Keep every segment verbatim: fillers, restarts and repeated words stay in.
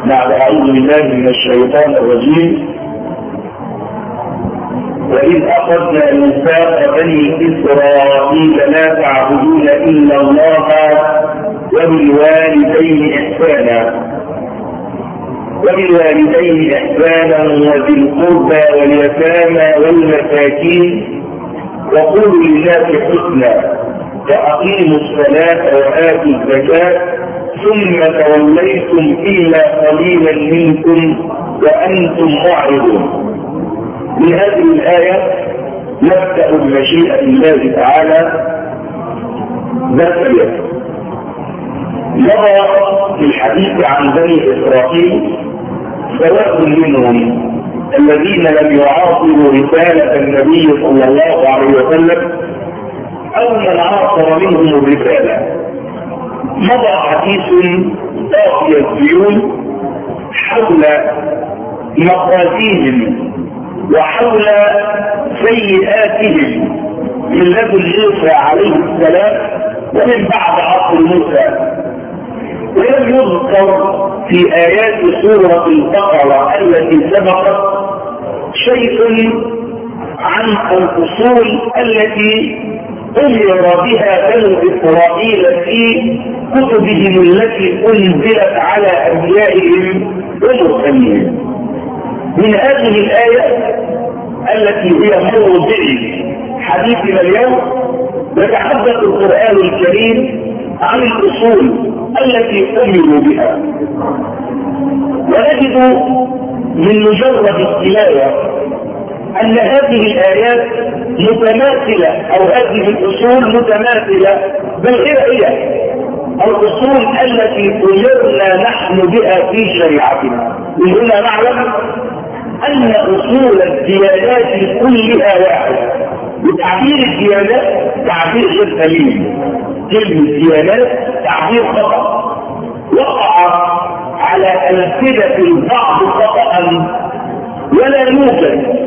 بعد أعوذ بالله من الشيطان الرجيم. وإذ أخذنا ميثاق بني إسرائيل لا تعبدون إلا الله وبالوالدين إحسانا وبالوالدين إحسانا وذي القربى واليتامى والمساكين وقولوا للناس حسنا وأقيموا الصلاة وآتوا الزكاة ثم توليتم إلا قليلا منكم وأنتم معرضون. من هذه الآية نبدأ بمشيئة الله تعالى ذات يد. مضى في الحديث عن بني إسرائيل سواء منهم الذين لم يعاصروا رسالة النبي صلى الله عليه وسلم أو من عاصر منهم الرسالة. مضى حديث طافي الديون حول مقاسيهم وحول سيئاتهم من لدن موسى عليه السلام ومن بعد عصر موسى. ولم يذكر في آيات سورة البقرة التي سبقت شيء عن الأصول التي أمر بها بنو إسرائيل في كتبهم التي أنزلت على أنبيائهم ومرسلين. من هذه الآية التي هي موضع حديثنا اليوم يتحدث القرآن الكريم عن الأصول التي أمروا بها. ونجد من مجرد التلاوة أن هذه الآيات متماثلة أو هذه الأصول متماثلة بل هي الأصول التي أمرنا نحن بها في شريعتنا. من هنا نعلم أن أصول الديانات كلها واحد. وتعبير الديانات تعبير غير سليم. كلمة ديانات تعبير خطأ وقع على ألسنة البعض خطأ ولا يوجد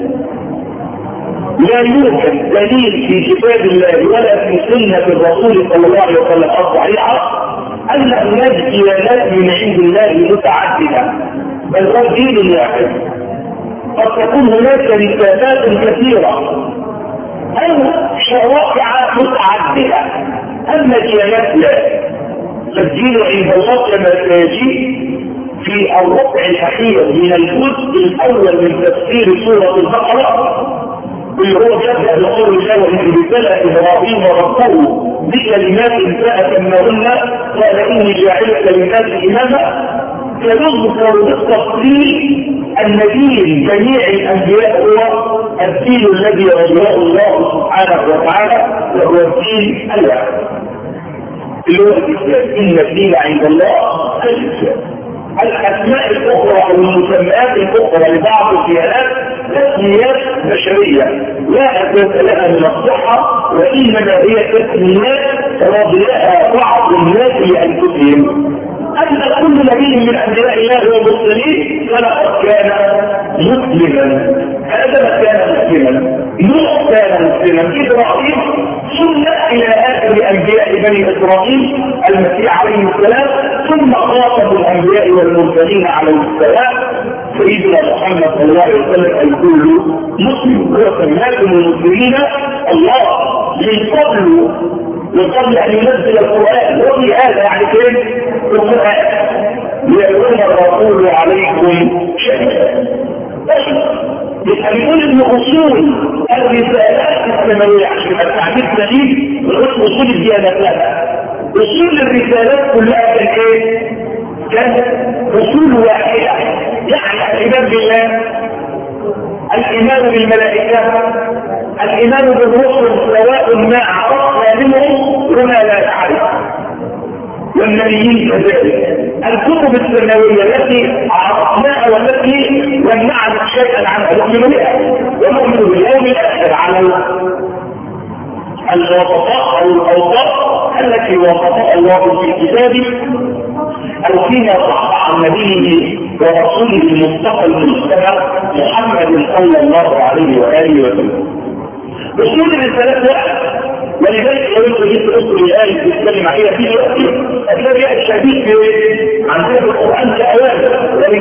لا يوجد دليل في كتاب الله ولا في سنة الرسول صلى الله عليه وسلم الصحيحة أن هناك ديانات من عند الله متعددة، بل هو دين واحد. قد تكون هناك رسالات كثيرة أو شرائع متعددة، أما ديانات لا. فالدين عند الله كما سيجي في الربع الأخير من الجزء الأول من تفسير سورة البقرة اللي هو جاء بقول الله إن رسالة إبراهيم ربه بكلمات فأتمهن قال إني جاعلك للناس إماما. فيذكر بالتفصيل أن دين جميع الأنبياء هو الدين الذي رضاه الله سبحانه وتعالى وهو الدين الواحد اللي هو الإسلام. إن الدين عند الله الإسلام. الأسماء الأخرى أو المسميات الأخرى لبعض الديانات تسميات بشرية لا أساس لها من الصحة، وإنما هي تسميات رضيها بعض الناس لأنفسهم. أما كل نبي من أنبياء الله والمرسلين فلقد كان مسلما. هذا كان مسلما. نوح كان مسلما. إبراهيم ثم إلى آخر أنبياء بني إسرائيل المسيح عليه السلام، ثم خاطب الأنبياء والمرسلين عليه السلام سيدنا محمد صلى الله عليه وسلم الكل مسلم. وسماكم المسلمين الله من قبل من قبل أن ينزل القرآن. وفي هذا يعني كيف القرآن ليكون الرسول عليكم شهيدا. يقول ان اصول الرسالات السماويه عشان التعبير سليم بغير اصول الديانات. اصول الرسالات كلها كان ايه؟ كان اصول واحده، يعني الايمان بالله، الايمان بالملائكه، الايمان بالرسل سواء ما عرفنا منهم وما لا نعرف، والنبيين كذلك. الكتب السماويه التي عرفناها والتي لم نعرف شيئا عنها نؤمن بها، ونؤمن باليوم الاخر على الوصفاء او الاوصاف التي وصفها الله في كتابه او فيما صح عن نبيه ورسوله المصطفى المجتبى محمد صلى الله عليه واله وسلم. اصول الرسالات واحد، ولذلك لو انت جيت تذكر الايه بتتكلم عليها في دلوقتي هتلاقي الشديد في عندنا في القران كاوامر، ولذلك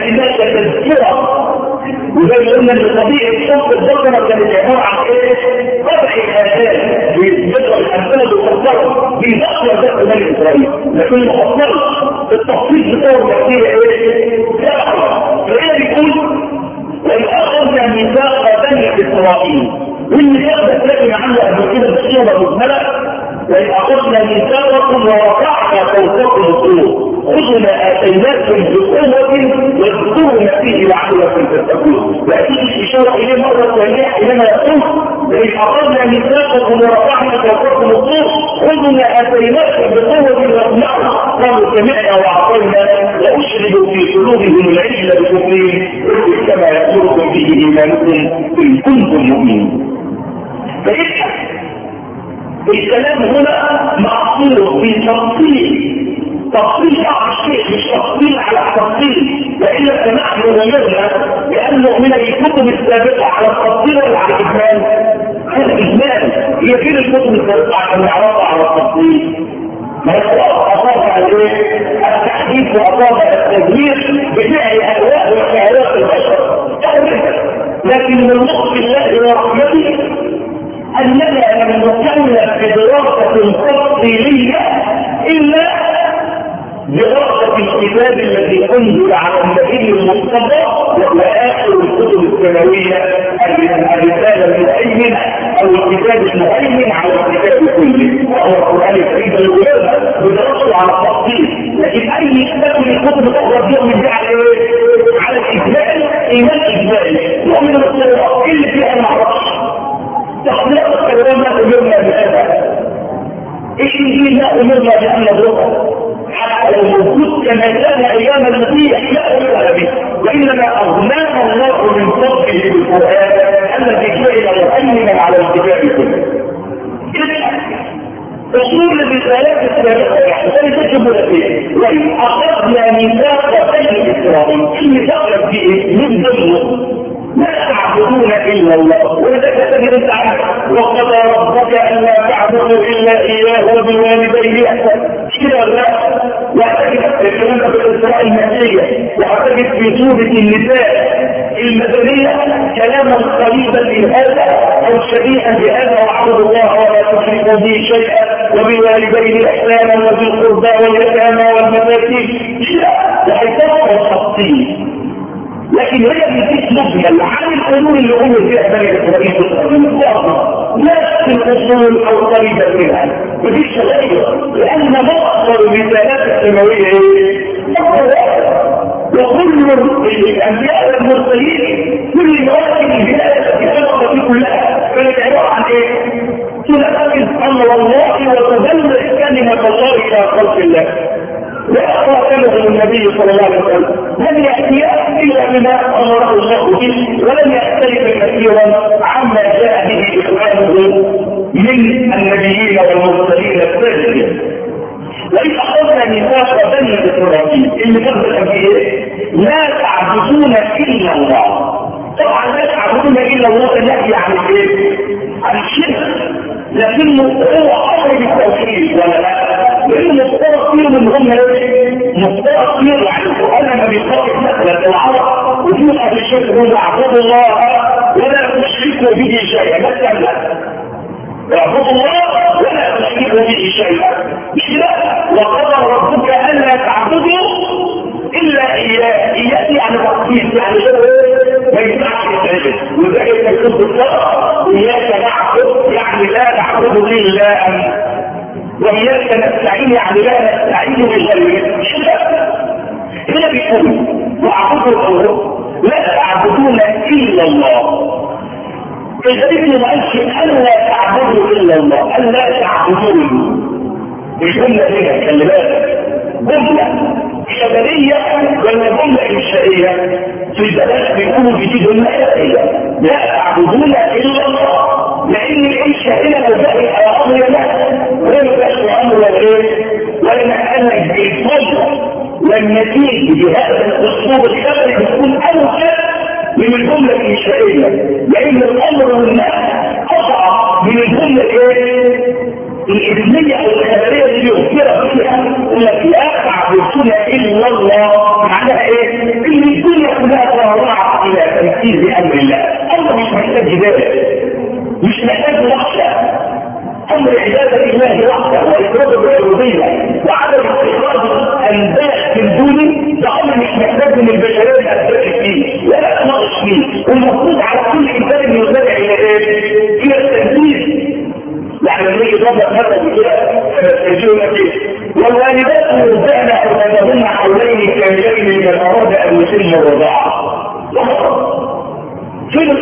لكنها تذكره. وزي ما قلنا ان طبيعه صوت البقره كانت عباره عن ايه؟ طبع الآيات بيذكر الامثله بالمفصله بيذكر ذكر بني اسرائيل، لكن المفصل التفصيل بتاعه كثير ايه؟ فهي بيقول وإن أخذنا ميثاق بني إسرائيل، والميثاق ده تلاقي عنه قبل كده بصورة مجملة. وإن أخذنا ميثاقكم ورفعنا فوقكم الطور خذوا ما آتيناكم بقوة واذكروا ما فيه لعلكم تتقون. وأكيد الإشارة إليه مرة ثانية حينما يقول وإن أخذنا ميثاقكم ورفعنا فوقكم الطور خذوا ما آتيناكم بقوة واسمعوا قالوا سمعنا وأعطينا وأشربوا في قلوبهم العجل بكفرهم كما يأمركم به إيمانكم إن كنتم مؤمنين. فإذا الكلام هنا معصور في تفصيل تفصيل بعض الشيء مش تفصيل على تفصيل، وإلا فنحن أمرنا بأن نؤمن بالكتب السابقة على التفصيل ولا على الإجمال؟ على الإجمال. هي فين الكتب السابقة عشان نعرفها على التفصيل؟ ما أصابع التحديث وأصابع التغيير بفعل أهواء وشهوات البشر، لكن من لطف الله ورحمته أننا لم نكلف بدراسة تفصيلية إلا دراسة الكتاب الذي أنزل على النبي المصطفى وآخر الكتب السماوية الرسالة المؤمنة أو الكتاب المؤمن على الكتاب كله وهو القرآن الكريم الأولى بدراسته على التفصيل. لكن أي كتاب من الكتب الأخرى يؤمن على على الإجمال إيمان إجمالي يؤمن بالصورة اللي فيها معرفش تحضير الكلام لا أمرنا بهذا. الإنجيل لا أمرنا بأن نضربه حتى لو موجود كما كان أيام المسيح لا أمرنا به، وإنما أغنانا الله من فضله بالقرآن الذي جعل مؤمنا على الكتاب كله. أصول الرسالات السابقة يعني تجب لديه. وإن أخذنا ميثاق بني إسرائيل الميثاق فيه من ضمنه لا تعبدون إلا الله ولذلك تجد انت عنه وقضى ربك أن لا تعبدوا إلا إياه وبالوالدين إحسانا كده ولا وأعتقد الكلام في الإسراء المسيحية وأعتقد في سورة النساء المدنية كلاما قريبا من هذا أو شبيها بهذا واعبدوا الله ولا تشركوا به شيئا وبالوالدين إحسانا وذي القربى واليتامى والمساكين وحيث التفصيل. لكن هي بتديك مجمل عن الامور اللي هم فيها بني اسرائيل نفس الاصول او قريبه منها مفيش تغير لان مصدر الرسالات السماويه ايه؟ وكل الانبياء والمرسلين كل المواقف البدايه التي سبقت دي كلها كانت عباره عن ايه؟ تنفذ امر الله وتبلغ كلمه الله الى خلق الله. لا أخبره النبي صلى الله عليه وسلم لم يأتي إلا بما أمره الله به ولم يختلف كثيرا عما جاء به إخوانه من النبيين والمرسلين السابقين. وإذ أخذنا ميثاق بني إسرائيل اللي قبل فيه لا تعبدون إلا الله. طبعا لا تعبدون إلا الله نحكي عن ايه؟ عن الشرك، لكنه هو أمر بالتوحيد ولا لا؟ لأنه مفترض فيه من هم مفترض فيه يعني القرآن ما بيخاطب مثلا العرب وفي أهل الشرك هم اعبدوا الله ولا تشركوا به شيئا مثلا اعبدوا الله ولا تشركوا به شيئا مش لا وقضى ربك ألا تعبدوا إلا إياه إياه يعني تقصير يعني ما يسمعش التعبد وذلك يكتب الصلاة إياك نعبد يعني لا نعبد إلا أنت وإياك نستعين يعني لا نستعين بغيرك هنا بيقول واعبدوا الله لا تعبدون إلا الله. الغريب ما قالش ألا تعبدوا إلا الله ألا تعبدون الجملة هنا خلي بالك جملة خبرية ولا جملة إنشائية في البلاغ بيقولوا في جملة إنشائية لا تعبدون إلا الله لأن الإنشائية مبدأ على أمر الله ولا مبدأ أمر الايه ولا نحن بالفضل والنتيجة بهذا الأسلوب الخبري بتكون أول من الجملة الإنشائية لأن الأمر والنهي أصعب من الجملة الإيه الإذنية أو الخبرية اللي يغفر فيها إلا في آخر عبدتنا إلا الله معناها إيه؟ إن الدنيا تنفيذ امر الله. امر مش محتاج جدال، مش محتاج وحشه. امر عباده الله وحده وافراد الربوبيه وعدم استخراج انباء في الدنيا، ده امر مش محتاج من البشريه تتبع فيه ولا تناقش فيه، والمفروض على كل انسان انه يتبع الى ايه؟ الى التنفيذ. يعني لما يجي ضرب مثلا كده فيجيبوا ايه؟ والوالدات يرضعن اولادهن حولين كاملين لمن اراد ان يتم الرضاعه. فين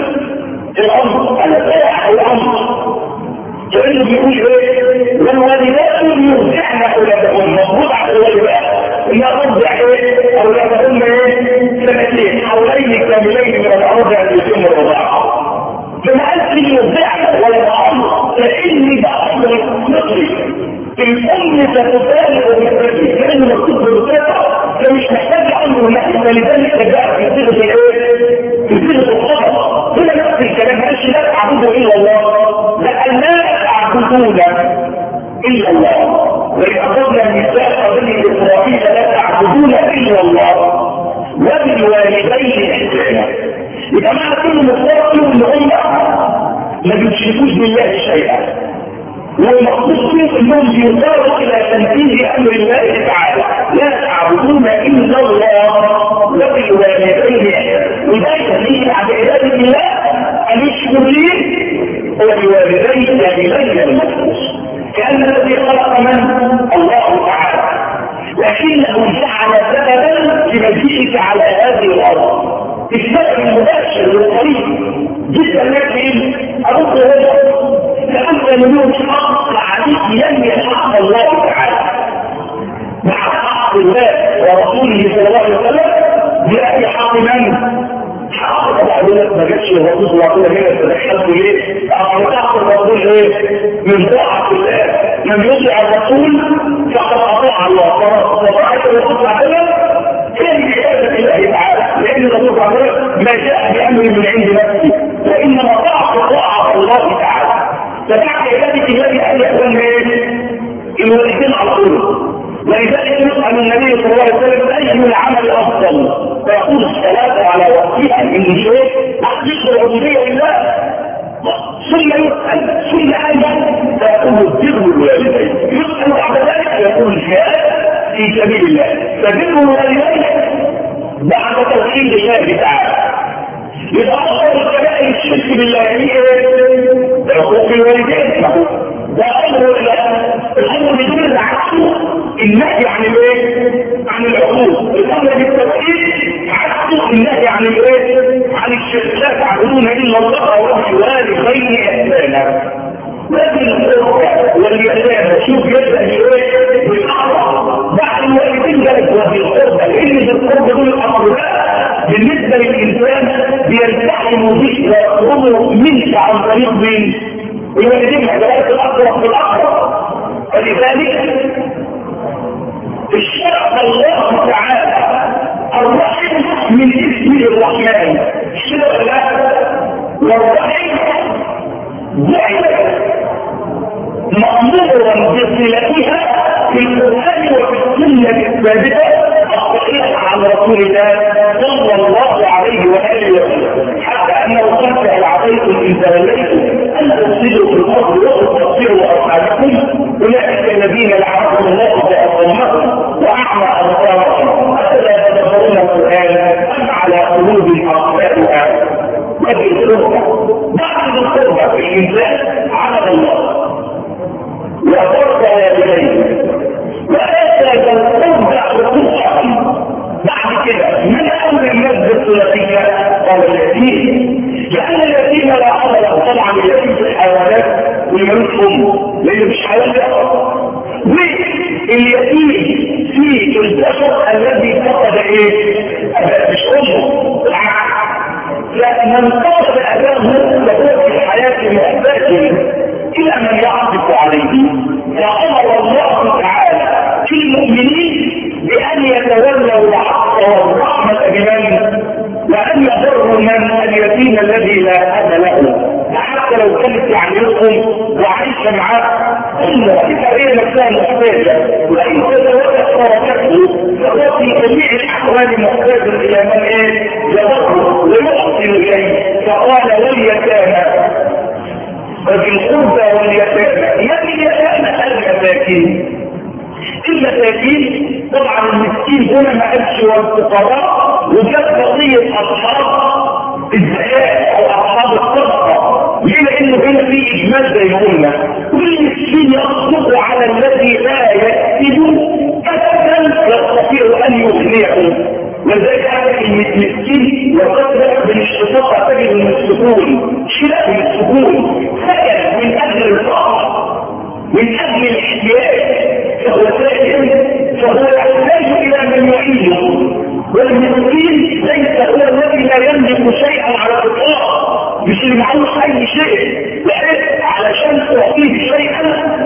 الامر؟ انا الامر لانه بيقول ايه؟ والوالدات يرضعن اولادهن، المفروض على الوالدات ان ارضع ايه؟ اولادهن ايه؟ سنتين حولين كاملين لمن اراد ان يتم الرضاعه. فما قالش يرضعن ولا الامر، لاني بامر مصري الام ستفارق بالرجل لانه مكتوب بالرضاعه، فمش محتاج امر نحن، لذلك جاء في صيغه الايه؟ في صيغه الخبر. هنا نفس الكلام، قالش لا تعبدوا الا الله، لان لا تعبدون الا الله. واذ اخذنا ميثاق بني اسرائيل لا تعبدون الا الله وبالوالدين احسانا. يبقى معنى كل مفترض ان هم ما بيشركوش بالله شيئا، والمقصود فيه انهم بيصاروا الى تنفيذ امر الله تعالى، لا تعبدون الا الله وبالوالدين احسانا. وده يدل على عباده الله ان يشكر لي وبالوالدين كاملين المخلص، كان الذي خلق من الله تعالى، لكنه جعل سببا لمجيئك على هذه الارض. السبب المباشر والقريب جدا لكن أرد هذا لأن مليون حق عليك ينمي حق الله تعالى مع حق الله ورسوله صلى الله عليه وسلم بأي حق من؟ حق طبعا لك ما جاتش الرسول صلى الله عليه وسلم تدخلت ليه؟ أخذ حق الرسول ايه؟ من طاعة الله. من يطيع الرسول فقد أطاع الله، فطاعة الرسول صلى الله عليه وسلم كان بعبادة الله تعالى، لأن الرسول صلى الله عليه وسلم ما جاء بأمر من عند نفسه، وإنما طاعة طاعة الله تعالى. فبعد عبادة الله أن يكون الوالدين على طول. ولذلك يسأل النبي صلى الله عليه وسلم أي العمل أفضل؟ فيقول الصلاة على وقتها من شيء تحقيق العبودية لله. ثم يسأل ثم أيضا فيقول البر الوالدين. يسأل بعد ذلك فيقول الجهاد في سبيل الله. فبر الوالدين بعد توحيد الله تعالى. يبقى أفضل الكبائر الشرك بالله هي حقوق الوالدين. ده أمر الأمر بدون عكسه النهي عن الايه؟ عن العقوق. الأمر بالتوحيد عكسه النهي عن الايه؟ عن الشرك. لا تعبدون إلا الله وبالوالدين إحسانا. لكن القرى واليتامى شوف يبدأ ايه؟ بالأعراض بعد الوالدين ذلك وبالقربى، لأن بالقربى دول الأمر بالنسبة للإنسان بيلتحم به ويقربه منك عن طريق من الوالدين حاجات الأقرب بالأقرب. فلذلك الشرع الله تعالى الرحيم من اسمه الرحمن الشرع الله والرحيم دائما مأمورا بصلتها في القرآن وفي السنة الثابتة الصحيحة عن رسول الله صلى الله عليه وآله وسلم، حتى أنه قد سأل عليكم إن توليتم أن تفسدوا في الأرض وتقطعوا أرحامكم أولئك الذين لعنهم الله فأصمهم وأعمى أبصارهم أفلا يتدبرون القرآن أم على قلوب أقفالها. وفي القربة بعد القربة في الإنسان عبد الله وفرض والديه وآتى القربة حقوقها. بعد كده من أمر الناس بالثلاثية قال اليتيم، لأن اليتيم لا عمل له طبعا اليتيم في الحيوانات والملوك أمه لأنه مش حيوان له. واليتيم في البشر الذي فقد إيه؟ مش أمه العكس، لأن من فقد أباه فهو في الحياة محتاج إلى من يعطف عليه. فأمر الله تعالى في المؤمنين بأن يتولوا الحق والرحمة بمن؟ وأن يضروا من اليتيم الذي لا أب له، حتى لو كانت يعملكم وعيش معاه إنه الحرية نفسها محتاجة، وإن تزوجت فركته وهو في جميع الاحوال محتاج الى من ايه؟ يضره ويحسن اليه. فقال واليتامى وفي القربى واليتامى. يعني اليتامى المساكين. المساكين طبعا المسكين هنا ما قالش والفقراء، وجاب قضيه اصحاب الزكاه او اصحاب الصدقه. ليه؟ لانه هنا في اجمال زي ما قلنا. والمسكين يصدق على الذي لا يكسب كسبا يستطيع ان يغنيه. وذلك هذا المسكين وقد من الشفقه تجد من السكون، شراء من السكون، سكن من اجل الفقر، من اجل الاحتياج، فهو سائل، فهو يحتاج الى من يعينه. والمسكين ليس هو الذي لا يملك شيئا على الاطلاق، مش اللي معهوش اي شيء، لان علشان تعطيه شيئا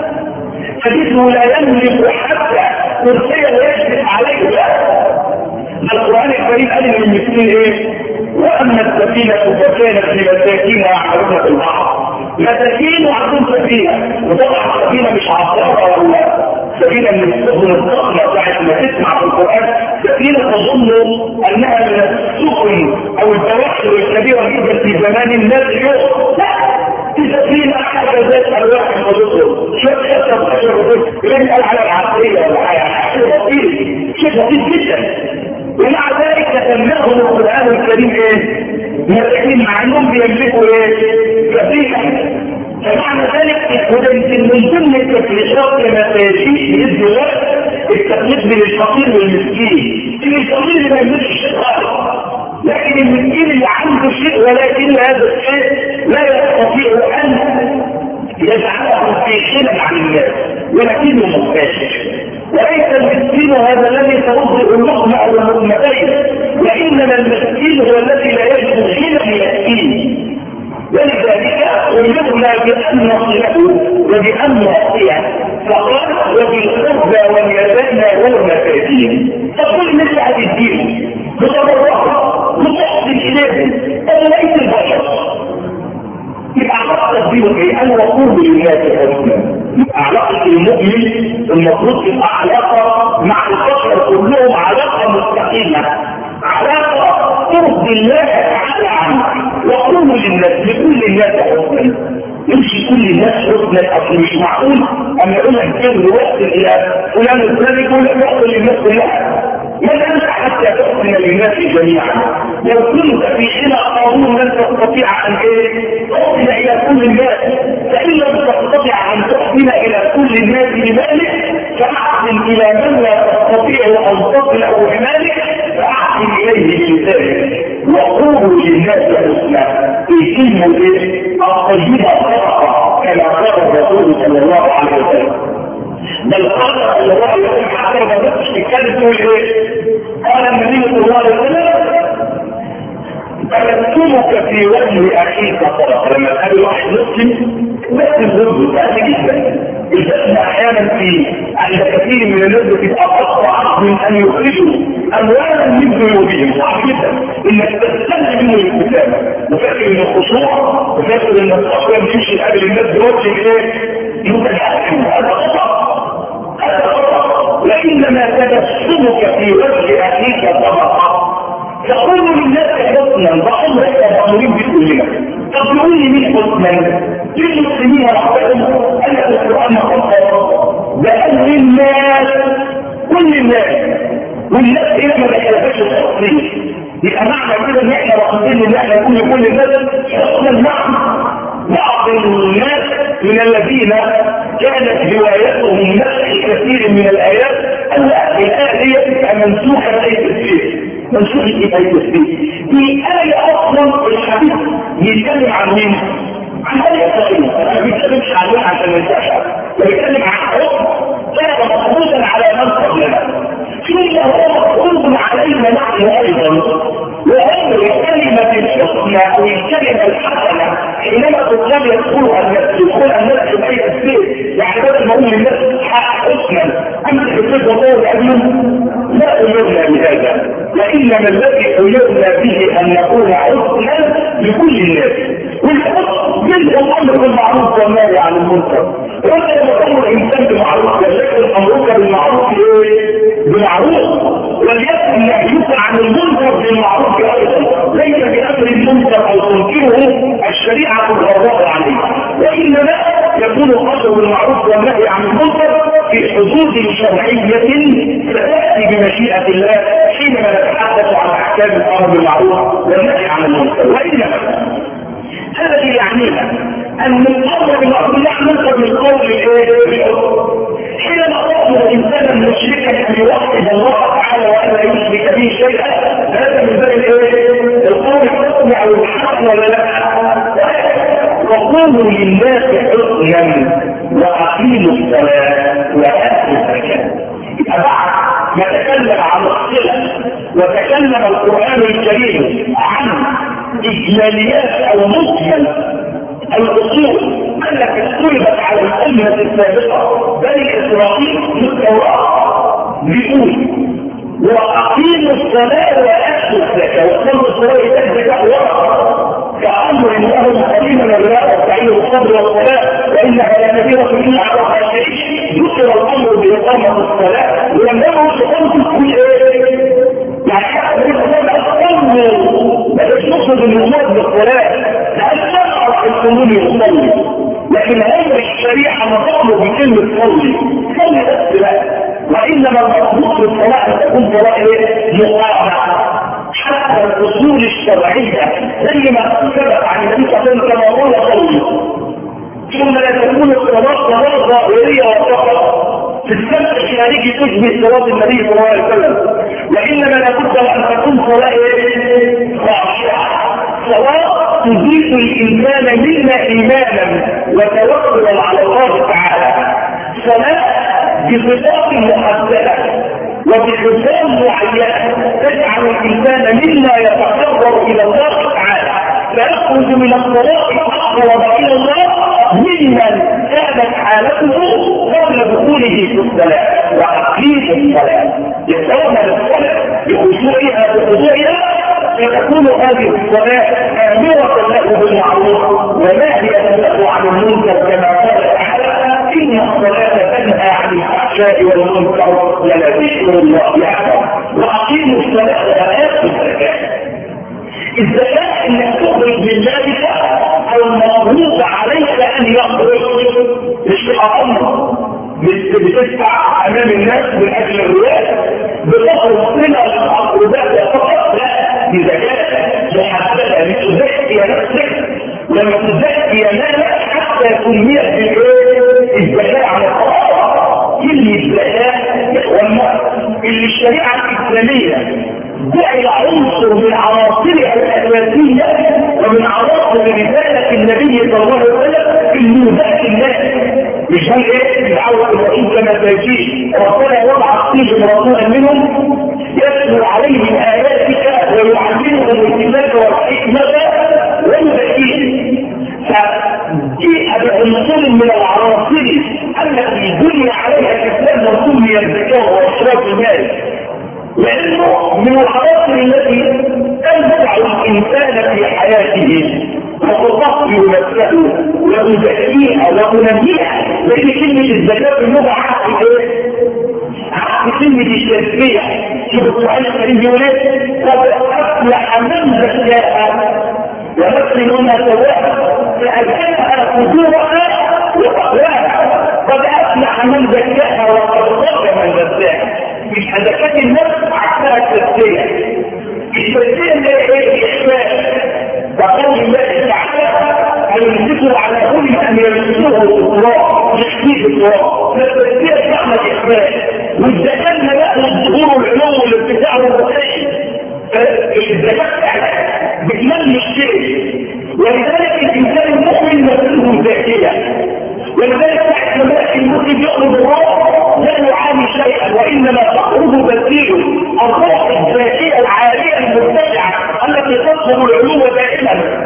فجسمه لا يملك حتى كرسيا يجلس عليه. لا، القران الكريم قال ان المسكين ايه؟ واما السفينه فكانت لمساكين يعملون في البحر. مساكين وعندهم سفينه، وطبعا السفينه مش عباره ولا سفينه من السفن الضخمه ساعه ما تسمع في القران سفينه تظن انها من السفن او البواحر الكبيره جدا في زمان الناس اليوم. لا، دي سفينه حاجه ذات الواح وتدخل شويه خشب خشب وتدخل يبقى قال على العقليه ولا حاجه بسيط، شيء بسيط جدا. ومع ذلك سماهم القران الكريم ايه؟ مساكين، مع انهم بيملكوا ايه؟ سفينه. فمعنى ذلك وده يمكن من ضمن التكليفات لما سيجيء باذن الله التكليف بين الفقير والمسكين. ان الفقير اللي ما يملكش شيء خالص، لكن المسكين اللي عنده شيء ولكن هذا الشيء لا يستطيع ان يجعله في غنى عن الناس ولكنه محتاج. وليس المسكين هذا الذي ترد اللقمه او اللقمتين، وانما المسكين هو الذي لا يجد غنى يكفيه. ولذلك أمرنا بأن نصله وبأن نعطيه. فقال وبالقربى واليتامى والمساكين. تقول مثل هذه الدين بتبرعه وتحسن إليه وليس البشر. يبقى علاقة الدين ايه؟ أن وقوم لله حسنا. يبقى علاقة المؤمن المفروض تبقى علاقة مع البشر كلهم علاقة مستقيمة، علاقة ترضي الله تعالى عنه. وقوموا للناس لكل الناس حسنا. يمشي كل الناس حسنا، اصل مش معقول اما يقول لك كل وقت الى فلان الثاني يقول لك وقت للناس كلها. من انت حتى تحسن للناس جميعا؟ لو كنت في حين قانون لن تستطيع ان تحسن الى كل الناس، فان لم تستطيع ان تحسن الى كل الناس بمالك فاحسن الى من لا تستطيع ان تصل بمالك فاحسن اليه بلسانك. وقولوا للناس حسنا في كلمه الطيبه صدقه كما قال الرسول صلى الله عليه وسلم. بل قال صلى الله عليه وسلم حتى ما بدش تتكلم تقول ايه؟ قال النبي صلى الله عليه وسلم تبسمك في وجه اخيك صدقه. لما قال واحد مسلم بس ضده سهل جدا. البسمه احيانا في عند كثير من الناس بتبقى اقوى من ان يخرجوا اموالا من ذنوبهم. صعب جدا انك تستنى منه الابتسامه وفاكر ان الخشوع وفاكر ان التقوى بتمشي قبل الناس بوجه ايه؟ متحكم. هذا خطا، هذا خطا. وانما تبسمك في وجه اخيك صدقه. تقول للناس حسنا بقول لك مأمورين بكلنا. طب يقول لي مين حسنا؟ للمسلمين رحمهم ان القران خطا بأن الناس كل الناس، والناس هنا ما بيحتاجش التفصيل. يبقى معنى كده ان احنا واخدين ان احنا نقول لكل الناس حسنا. نعم، بعض الناس من الذين كانت هوايتهم نسخ كثير من الايات ان الايه دي تبقى منسوخه لاي تفسير، منسوخه لاي تفسير. في ايه اصلا الحديث يتكلم عن مين؟ عن ايه صحيحه، ما بيتكلمش عنها عشان ننتشر، بيتكلم عن حكم كان مفروضا على من قبلنا. فيه هو مفروض علينا نحن ايضا. وأمر الكلمة الحسنى أو الكلمة الحسنة حينما تقال يدخلها الناس يدخلها الناس في أي تفسير. يعني بدل ما أقول للناس حسنا أنت تفسير والله الأمن، لا أمرنا بهذا، وإنما الذي أمرنا به أن نقول حسنا لكل الناس. والحسن جزء الأمر بالمعروف والنهي عن المنكر. وأنت لما تأمر الإنسان بالمعروف ولكن أمرك بالمعروف إيه؟ بمعروف. وليكن نهيك عن المنكر بالمعروف ايضا، ليس بامر المنكر او تنكره الشريعه الغضاء عليه، وانما يكون الامر بالمعروف والنهي عن المنكر في حدود شرعيه ستاتي بمشيئه الله حينما نتحدث عن احكام الامر بالمعروف والنهي عن المنكر. وانما الذي يعنينا ان الامر بالمعروف نحن بالقول الايه؟ حينما تأمر انسانا مشركا ان يوحد الله تعالى وان لا يشرك به شيئا، هذا من باب الايه؟ القول الحكم او الحق ولا لا؟ وقولوا للناس حسنا واقيموا الصلاه واتوا الزكاه. بعد ما تكلم عن الصله وتكلم القران الكريم عن اجماليات او مجمل الاصول التي اختلفت على الامه السابقه بني اسرائيل في التوراه، بيقول واقيموا الصلاه واتوا الزكاه، وصلوا الصلاه الزكاه ورقه كامر لهم قليلا ولا واستعينوا بالصبر والصلاه وانها لكبيره الا على الخاشعين. ذكر الامر باقامه الصلاه ولم يكن كل ايه؟ يعني حتى ما تقصد الامور بالصلاه لان شرع القانون يصلي، لكن هذه الشريعه مطالب بكلمه صلي صلي بس لا، وانما المقصود بالصلاه ان تكون صلاه مقامه حتى الاصول الشرعيه زي ما ثبت عن النبي صلى الله عليه وسلم كما قال صلي، ثم لا تكون الصلاه صلاه ظاهريه فقط في السمع الخارجي تشبه صلاه النبي صلى الله عليه وسلم، وانما لابد ان تكون صلاه خاشعه، صلاه تزيد الانسان منا ايمانا وتوكلا على الله تعالى، صلاه بصفات محدده وبحساب معينه تجعل الانسان مما يتقرب الى الله تعالى، فيخرج من الصلاه اقرب الى الله ممن كانت حالته قبل دخوله في الصلاه. وتقليد الصلاه يتولى الصلاه بخشوعها بخضوعها، فتكون هذه الصلاه امره له بالمعروف وناهيه له عن المنكر كما قال تعالى ان الصلاه تنهى عن الفحشاء والمنكر ولذكر الله اكبر. واقيموا الصلاه واتوا الزكاه. الزكاه انك تخرج من ذلك المفروض عليك ان يخرج، مش امر بتدفع امام الناس من اجل الرياء بتخرج من الاقرباء فقط، لا، دي زكاه محدده لتزكي نفسك لما تزكي مالك حتى سميت بالزكاه على الطهاره. اللي الزكاه اللي الشريعه الاسلاميه جعل عنصر من عناصرها الاساسيه ومن عناصر رساله النبي صلى الله عليه وسلم في يزكي الناس، مش هل ايه دعوه الرسول كما تجي ربنا وضع فيهم رسولا منهم يتلو عليهم اياتك ويعلمهم الكتاب والحكمه ويزكيهم. فجيء بعنصر من العناصر التي بني عليها الاسلام وسمي الزكاه واشراف المال، لانه من العناصر التي تنفع الانسان في حياته وتطهر نفسه وتزكيها وتنميها، لان كلمه الزكاه في اللغه عكس ايه؟ عكس كلمه التزكيه. شوف القران الكريم بيقول ايه؟ قد افلح من زكاها ونفس ما سواها فألهمها فجورها وتقواها. قد افلح من زكاها وقد خاب من زكاها. مش زكاه النفس عكسها التزكيه. التزكيه اللي هي الاحسان وقول الله تعالى يمسكوا على كل ان يمسكوه التراب يحميه التراب، فالتزكيه تعمل احسان، والزكاه بقى الظهور العلوم والارتفاع والرقي، فالزكاه بتنمي الشيء، ولذلك الانسان المؤمن نفسه زاكيه، ولذلك تحت مبادئ المسلم يقرب الله لا يعاني شيئا، وانما تقربه تسيره الروح الذاتيه العاليه المرتفعه التي تطلب العلو دائما،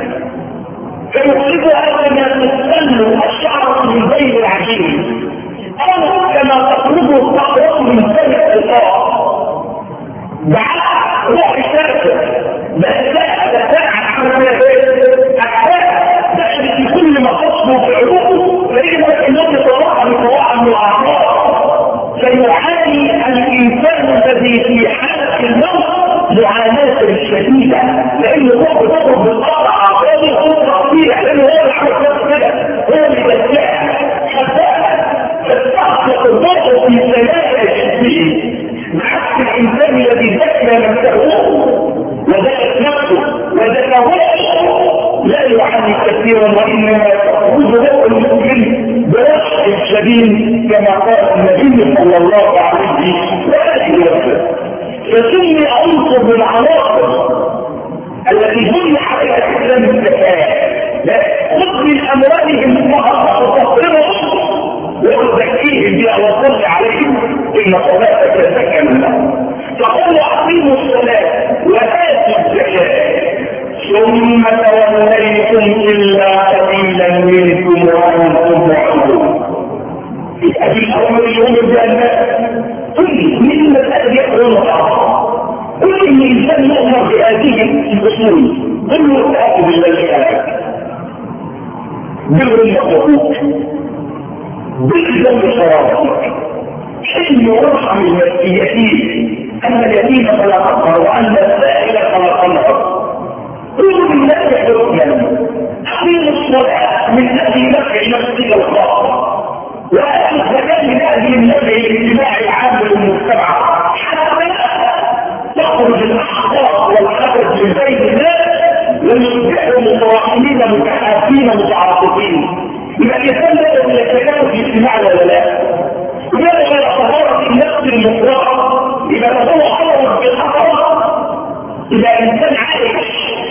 فيخرجها كما تستنى الشعر من بين العجين، او كما تقربه الصخره من بين الارض. بعد روح الشركه بأساء بأساء عن أحساء دخلت في كل ما تصبه في العلوم، فإذا الإنسان يتوقع بطواعا من الأعراض، فيعاني الإنسان الذي في حالة في الموت معاناة شديدة، لأنه هو بيضرب بالقطع عقابي قطع كبيرة، لأنه هو اللي عمل كده، هو اللي بيتبعها حتى تستحقق الضرب في سماء جسمه، بعكس الإنسان الذي ذكر نفسه وذكر نفسه وذكر لا يعاني كثيرا، وإنما يأخذ له المؤمن برشح شديد كما قال النبي صلى الله عليه وآله وسلم. فسمي عنصر من العناصر التي بني عليها الإسلام الزكاة. خذ من أموالهم وتطهرهم وتزكيهم بها وصل عليهم إن صلاتك سكن لهم. فقالوا أقيموا الصلاة وآتوا الزكاة ثم توليتم إلا قليلا منكم وأنتم معرضون. في أبي الأمر اليوم الجنة كل من الأدياء والمعارضة كل إنسان يؤمر بهذه الأصول كله تأتي بالذي أمامك بر المخلوق بالذنب صراحتك حلم ورحم اليتيم أن اليتيم فلا تقهر وأن السائل فلا تنهر. كل من ذلك حكما حقيم الصلاة من أجل نفع نفسك الخاصة، والزكاة من أجل النفع الاجتماعي العام للمجتمع، حتى تخرج الأحقاق والحدث من بين الناس ويصبحوا متراحمين متحابين متعاطفين. يبقى الإنسان لا يتكلم في اجتماع ولا لا؟ ولا يتطهر في نفس المطلق، يبقى هو حرم بالحرام. إذا الإنسان عايش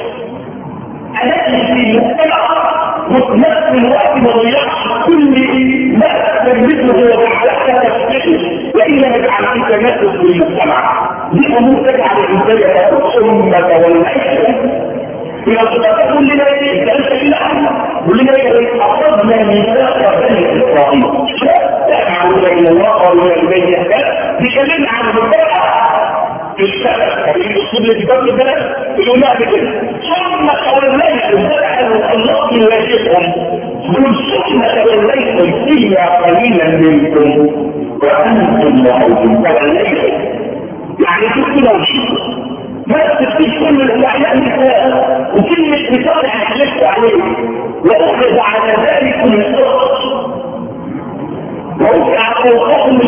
أناس في المجتمع وفي الوقت ما ضيعش كل ما تملكه وتحتاج تفكير، وإلا نجعل فيك ناس في المجتمع. دي أمور تجعل الإنسان ثم توليتم إذا تقول لنا إيه؟ أنت إلا ولنا إيه؟ أخذنا ميثاق بني إسرائيل لا تعملون إلا الله قالوا البيت بيكلمنا عن المجتمع في الشارع في الأسلوب اللي بيقول البلد يقول لها بكده ثم توليتم فلعلوا الله يواجههم ثم توليتم إلا قليلا منكم وأنتم معرضون. توليتم يعني كنت موجود ما تفتيش كل الأعياء مثال وكلمة مثال حلفت عليه وأخذ على ذلك من الصوت وأخذ فوقهم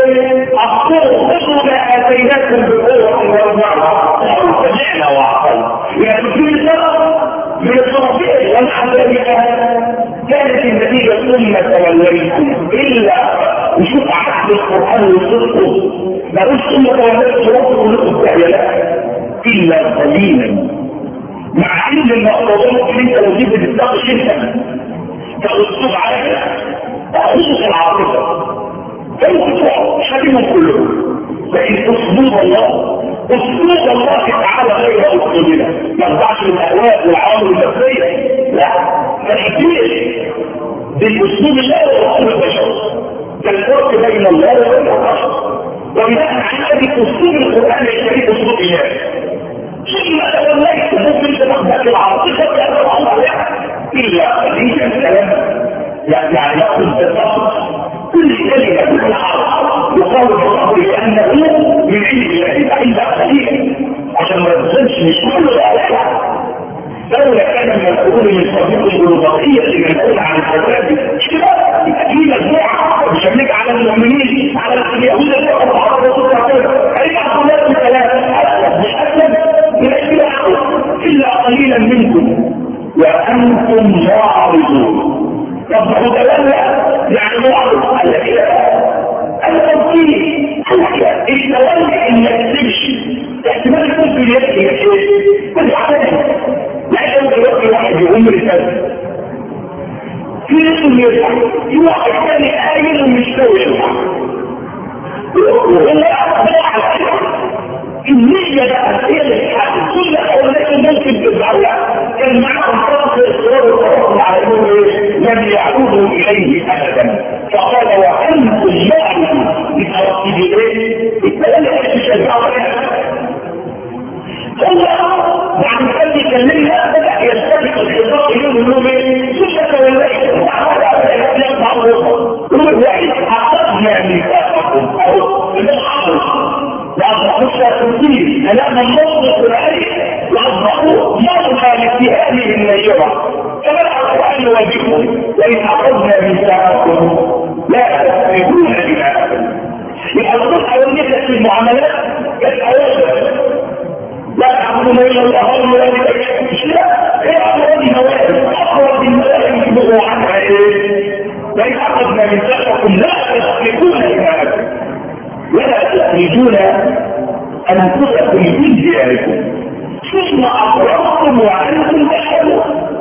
أخذوا خذوا ما آتيناكم بقوة ورجعوا سمعنا وعقلنا. يعني كل مثال من الصرفين ومع ذلك كانت النتيجة ثم توليتم إلا وشوف عقل القرآن وصدقه ما قلت ثم توليتم ربكم لكم تعيلات إلا قليلا، مع إن المقصودات اللي انت لو جيت تتناقش انت كأسلوب عادي تأخذك العاطفة فأنت شايفهم كلهم، لكن أسلوب الله أسلوب الله تعالى غير أسلوبنا ما يرضعش الأهواء والعوامل النفسية، لا تحكيش بالأسلوب الله وأسلوب البشر كالفرق بين الله وبين البشر. وبناء على هذه أسلوب القرآن الكريم أسلوب الله ثم توليتم ممكن تنقل العاطفة بأنه الله إلا قليلا الكلام يعني يأخذ بالضبط كل كلمة كل حرف يقال بالضبط لأنه من عند الله إلا قليلا عشان ما تنسلش مش كل الآيات. لولا كان من القرون من صديق البلوغية لمن عن الفساد كده في مجموعة مش هنيجي على المؤمنين على اليهود اللي هم على الرسول صلى الله عليه وسلم هيبقى كلها بكلام مش أسلم إلا قليلا منكم وأنتم معرضون. طب خدوا يعني معرض على كده التوكيل التولي انك تمشي احتمال يكون في اليد يا شيخ بس عادي لأنه دلوقتي واحد يقوم رسالة في اسم يرجع في واحد ثاني قايل ومش سوي يرجع وهو على كده النية بقى هي اللي تحدد كل أولاد ممكن تتعلق كان معهم فرق إصرار التواصل على أنه لم يعودوا إليه أبدا فقال وأنتم معلم بتوكيد إيه؟ الثلاثة مش هيرجعوا هو بعد كده يكلمنا بدأ يستبق الخطاب اليوم اليوم ثم توليتم وعلى ذلك يقطع الوسط يقول واحد أخذنا ميثاقكم أو المحافظ لأن الخشة تنتهي أن النص القرآني يصبحوا مرضى لاتهامه النيرة كما القرآن يواجههم وإن أخذنا ميثاقكم لا تسفكون دماءكم. يبقى الصلح والنسبة في المعاملات كالأواجه لا تعبدون إلا الله ولا تشركوا لا هي أقرب المواهب أقرب المواهب يبغوا عنها إيه؟ وإن أخذنا ميثاقكم لا تسفكون دماءكم ولا تخرجون أنفسكم من دياركم ثم أقررتم وأنتم تشهدون.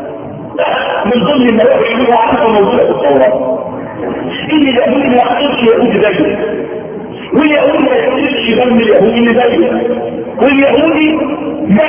من ضمن المواهب يبغوا عنها موجودة في التوراة إن اليهود ما يحصلش يهود زيه واليهود ما يحصلش دم اليهود اللي زيه واليهودي ما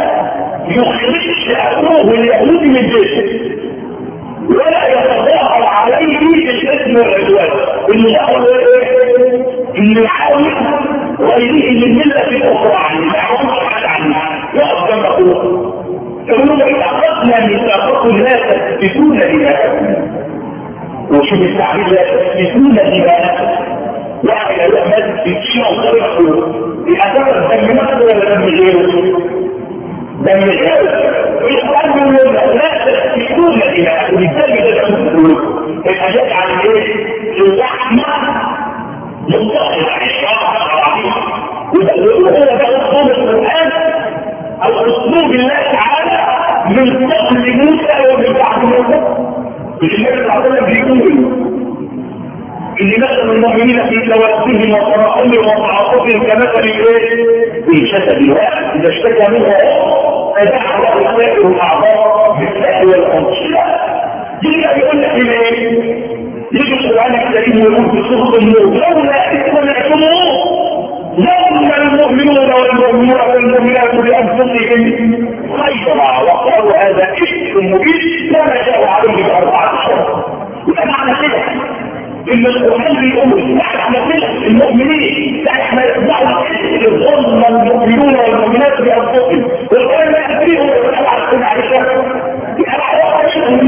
يخرجش أخوه اليهودي من بيته ولا يتظاهر عليه بالاسم والعدوان اللي يحصل ايه؟ اللي يحاول غيره من الملة الأخرى عنه ما يعرفش حد عنه يقف جنب أخوه يقولون إذا أخذنا ميثاقكم لا تسفكون دماءكم. وشوف التعبير لا تسفكون دماءكم يعني لو مات في شيء وطريقه يعتبر دم نفسه ولا دم غيره؟ دم غيره. ويقال له لا تسفكون دماءكم بالدم ده تقول الحاجات عن ايه؟ اللحمه منتقله عن الشرع العظيم وهو ده اسلوب القران او اسلوب الله تعالى من قبل موسى ومن بعد موسى. مش النبي صلى الله عليه وسلم بيقول اللي مثل المؤمنين في توادهم وتراحمهم وتعاطفهم كمثل الايه؟ في جسد واحد اذا اشتكى منه فدعا له سائر الاعضاء بالسهل والانشطه. يجي يقول لك ايه؟ يجي القران الكريم ويقول في سوره النور لولا اذ سمعتموه ظن المؤمنون والمؤمنات والمؤمنات بانفسهم خيرا وقالوا هذا اسم مبين وما جاءوا عليه باربعه اشهر. يبقى معنى كده ان القرآن بيقول نحن كده المؤمنين نحن يطلعوا ظن المؤمنون والمؤمنات بانفسهم والقرآن لا يكفيهم ويتبع كل عائشة يتبع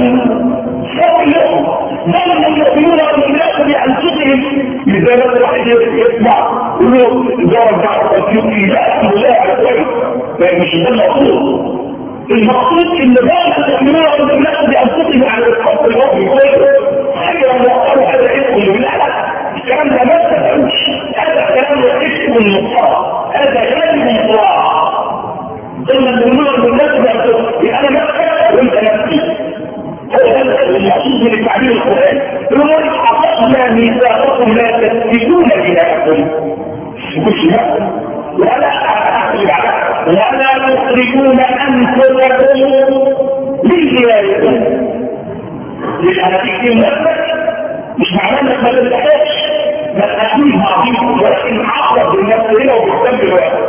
لهم ظن المؤمنون والمؤمنات بانفسهم لذا ما الواحد يسمع يقول له رجع التوكيل لا الله على مش ده المقصود. المقصود ان ظن المؤمنون والمؤمنات بانفسهم على الحق الوضع خيرا وقالوا هذا اسم بالله الكلام ده ما تفهمش هذا كلام اسم المصطلح هذا كلام مصطلح ضمن المؤمنون والمؤمنات بانفسهم انا نفسي وانت نفسي هو هذا المقصود من التعبير القرآني يقول أخذنا ميثاقكم لا تسفكون دماءكم مش لا ولا أحسب على ولا تخرجون أنفسكم من دياركم. لأن هذه المسألة مش معناه انك ما تنتهاش ما تأكيد معظيم ولكن عقرب بالنفس هنا وبالذنب الواحد.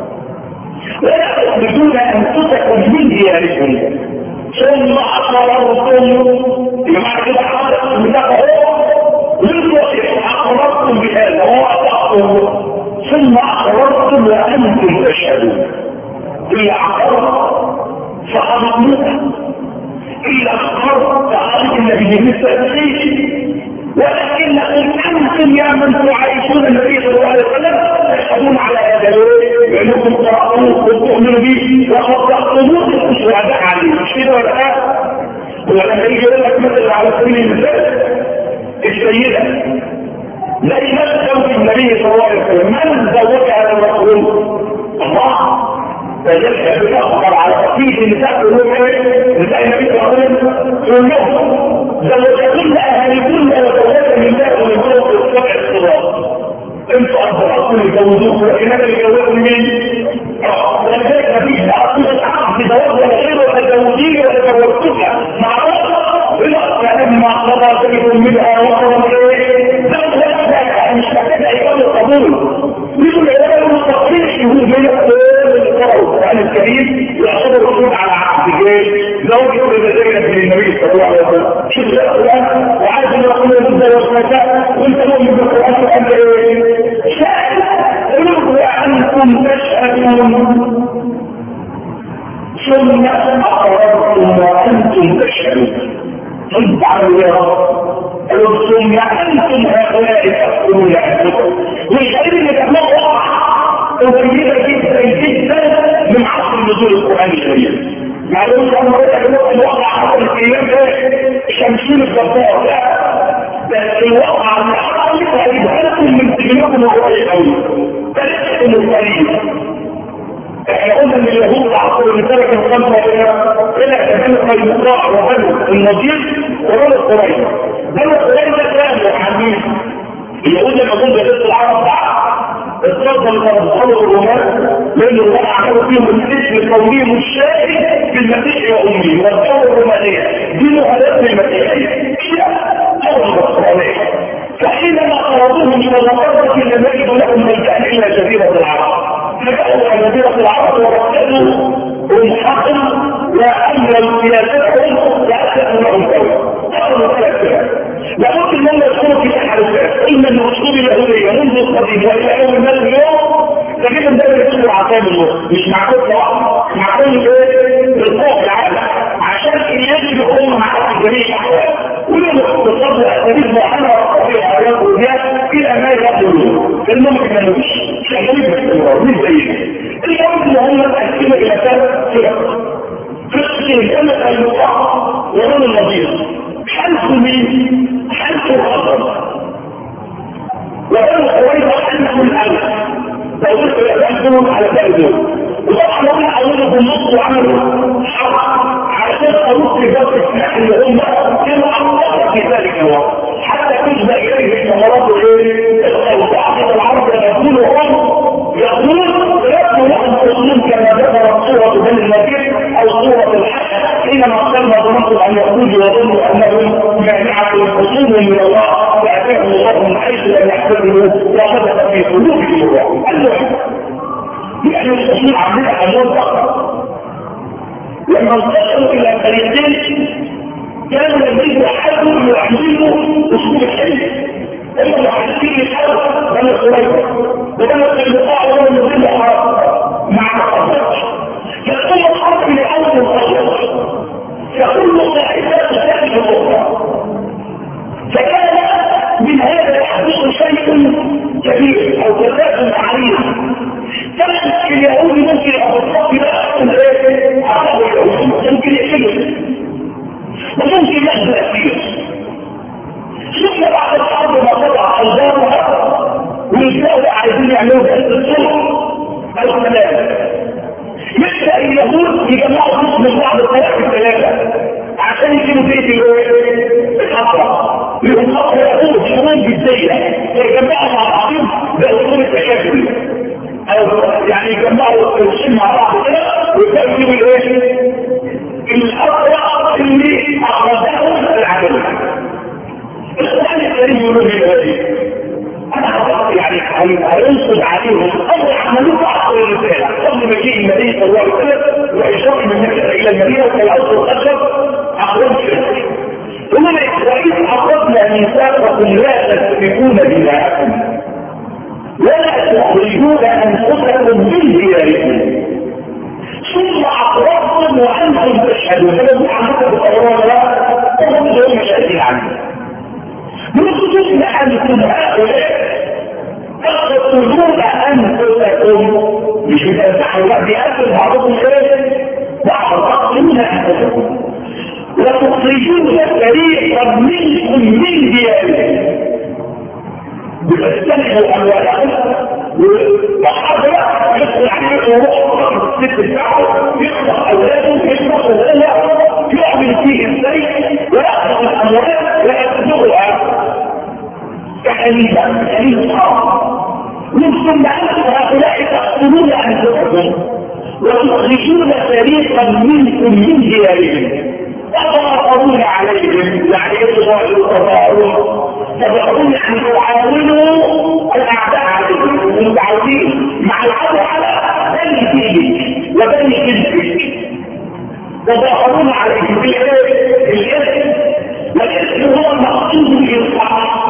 ولا تخرجون أنفسكم من دياركم ثم أقررتم بمعنى كده حضرتم بتاعه وانتوا أقررتم بهذا وأطعتم ثم أقررتم وأنتم تشهدون. إلا أقررت فأضمتها إلا أقررت فأضمت النبي بالتأسيس ولكنكم أنتم يا من تعيشون النبي صلى الله عليه وسلم تشهدون على هذا الوجه بأنكم قرأتوه وتؤمنوا به وقد تأخذوه الشهداء عليه مش كده ولا لا؟ ولما يجي يقول لك مثل على سبيل المثال السيدة لا يمثل في النبي صلى الله عليه وسلم من زوجها الرسول الله فجلس بتأخر على تقييد النساء كلهم ايه؟ نساء النبي صلى الله عليه وسلم كلهم زوجتهن اهاليكن وزوجات لله ومن فوق السبع الصراط. انتوا اصدقائكم يجوزوكم لكن انا اللي جوزهم مين؟ ولذلك مفيش تعطيل عقد زواج ولا غيره ولا زوجيه ولا زوجتها معروفه فلما قضى زيد منها وقضى ايه؟ مش محتاج ايقاظ القبول. يقول العلماء المستقبلين الشهود من القرآن الكريم يعتبر الرسول على عقد جيد زوجي إذا زينت من النبي صلى الله عليه وسلم. شوف القرآن وعارف ان الرسول يبدأ والفتاة وانت مؤمن بالقرآن وانت ايه؟ شاهد قلوب وانتم تشهدون ثم أقررتم وانتم تشهدون. ثم تعالوا يا رب ثم أنتم هؤلاء تأكلون عنكم والشيء اللي تعملوا وقع قريبه جدا جدا من عصر نزول القران الكريم. معلومه ان الواقع حصل في ايام شمسين الجبار، لا بس الواقع اللي حصل هيبقى من سجنكم الرؤيه قوي فلسه القريب. احنا قلنا ان اليهود عصر الرساله كانوا خمسه الى كمان قينقاع وبنو النضير وبنو قريظه. بنو قريظه كانوا عاملين اليهود لما جم بقيت العرب اتفضل فرضوا الرومان لان الله عملوا فيهم الاسم القومي الشائع في المسيح يا امي والدوله الرومانيه دي مهدات المسيحيه هي دوله نصرانيه. فحينما طردوهم من المقدس لم يجدوا لهم ملجا الى جزيره العرب، فجاءوا الى جزيره العرب ورتبوا وانحقوا وامروا سياستهم واسسوا لهم دوله. قالوا ثلاث لابد ان هم يدخلوا في تحالفات. قلنا ان اسلوب اليهوديه منذ القديم والى يوم الناس اليوم تجد ان ده بيدخل عتاب النص مش مع كل واحد، مع كل ايه بالفوق العالم عشان يجب يكون مع جميع الاحوال. كل اقتصاد اساليب معينه وقضيه حياه وزياده الى ما يقولون انهم ما كانوش شغالين باستمرار مش زينا. اليوم ان هم مقسمين الى ثلاث فرق. فرقتين كما المطاع ومن النظير حلف مين؟ حلف الخطر وقالوا قوية حلف الألف فقلت يأخذون على تأذون. وطبعا هم عملوا بالنص وعملوا حرق علشان أروح في جوة السلاح اللي هم كانوا عملوا في ذلك الوقت حتى تجب إليه الثمرات وتعطيق العرب يقولوا هم يقولون يقولوا لهم تصميم كما ذكرت سورة بني النذير أو سورة الحج حينما اختلنا ظننتم ان يخرجوا وظنوا انهم مانعه خصومهم من الله فاتاهم الله من حيث لم يحتملوا وقذف في قلوبهم الرعب. المهم يعني الخصوم عندنا امور ضخمه لما انتقلوا الى فريقين كانوا يريدوا حد يعلموا اسلوب الحديث. هم محدثين الحرب بني قريظه وبني القطاع وبني النضير حرب مع الخطر يقوم الحرب لاول الخطر يقول صاحبات ذلك الأخرى. فكان من هذا يحدث شيء كبير أو تفاهم عريض. كانت اليهود ممكن أبطاق بأسهم عرض اليهود ممكن يحلوا وممكن يحدث فيه. ثم بعد الحرب ما تضع أوزارها ويبدأوا عايزين يعملوا بأس الصلح أو السلام. يبدأ اليهود يجمعوا جزء من بعض الثلاث الثلاثة عشان يجيبوا بيت الحضرة يقوموا يقوموا شمول جدية يجمعوا مع بعضهم بأسلوب التشكل أو يعني يجمعوا الشيء مع بعض كده ويبدأوا يجيبوا الايه؟ الحضرة اللي أخرجهم العدل. القرآن الكريم يقول لي هذه أنا يعني هينصب عليهم أمر عملوه بعض الرسالة قبل مجيء النبي صلى الله عليه وسلم وإشارة من مكة إلى المدينة والأرض والأشرف أخرج شرك. ثم وإذ أخذنا ميثاقكم لا تسفكون دماءكم ولا تخرجون أنفسكم من دياركم ثم أقررتم وأنتم تشهدون. فلو عملت بالأمر لا هم دول مشاهدين عنه. من خصوص نحن هؤلاء تقتلون انفسكم مش بتنفعوا لا بيقتل بعضكم ايه بعض تقتلون انفسكم وتخرجون فريقا منكم من ديارهم بتستنحوا اموالهم وحضر يدخل عليه وروح الست بتاعه يخطف اولاده يخطف وهو يعمل فيه السيء ويأخذ الاموال ويأخذها كحليبا حليب صعب. من ثم هؤلاء تقتلون انفسكم وتخرجون فريقا منكم من ديارهم تظاهرون عليهم يعني يظاهرون تظاهرون ان تعاونوا الاعداء عليهم المتعاونين مع العدو على بني دينك وبني جنسك تظاهرون عليهم بالاثم والاثم هو المقصود بالاصلاح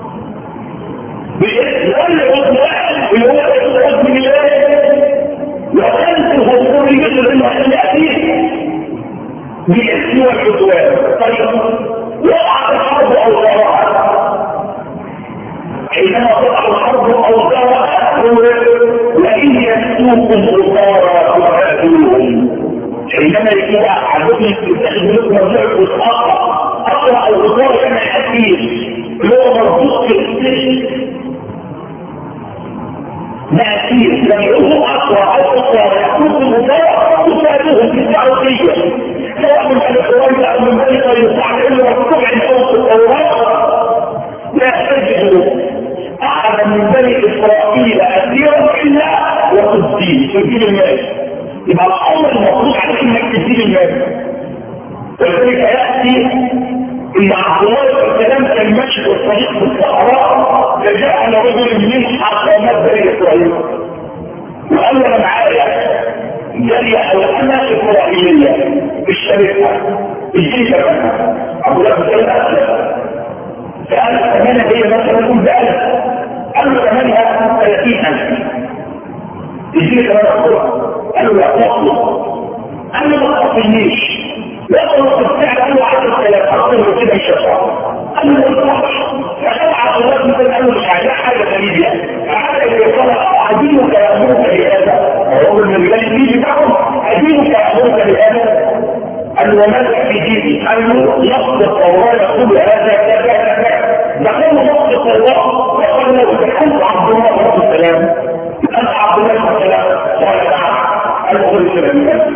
بالإسلام والإسلام اللي هو الإسلام من الله وأنت الغفور مثل المحل أبيه بالإسم والعدوان. طيب وقعت الحرب أوزارها حينما تقع الحرب أوزارها وإن وإن يأتوكم أسارى تقاتلوهم حينما يكون عندكم يتخذ لكم مبلغ وتقطع أسرع الأسارى كما حكيم اللي هو مربوط في السجن مأثير لما يقولوا أسرع أو أسرع يأتوكم أسارى تقاتلوهم في التعرضية سواء من الأسرائيل أو من ذلك يصعد إلا وقطع الأوس الأوراق لا تجد أحد من بني إسرائيل أسيرا إلا وتدين تدين المال يبقى الأمر المفروض عليك إنك تدين المال ولذلك يأتي إن عبد الله الكلام كان ماشي في الطريق في الصحراء فجاء رجل من حرامات بني إسرائيل وقال له أنا معايا جارية أو أنا إسرائيلية بالشركة الجيشة كمان عبد الله الكلام أسلم فقال ثمانية هي مثلا يقول بألف قال له ثمانية ثلاثين ألف يجيني كمان أخوة قال له لا أخوة قال له ما تخطينيش لا أخوة السعر قال له عشر ثلاث أخوة كده مش هشعر قال له ما تخطيش فقال عبد الله مثلا قال له مش عايزاه حاجة غريبة فقال له يقول أدينك يأمرك لهذا هو من الرجال الجيل بتاعهم أدينك يأمرك لهذا قال له وماذا في جيبي قال له نص التوراة يقول هذا كذا كذا دخلوا نص التوراة وقال له دخلت عبد الله عليه السلام أنت عبد الله عليه السلام قال نعم قال له قل السلام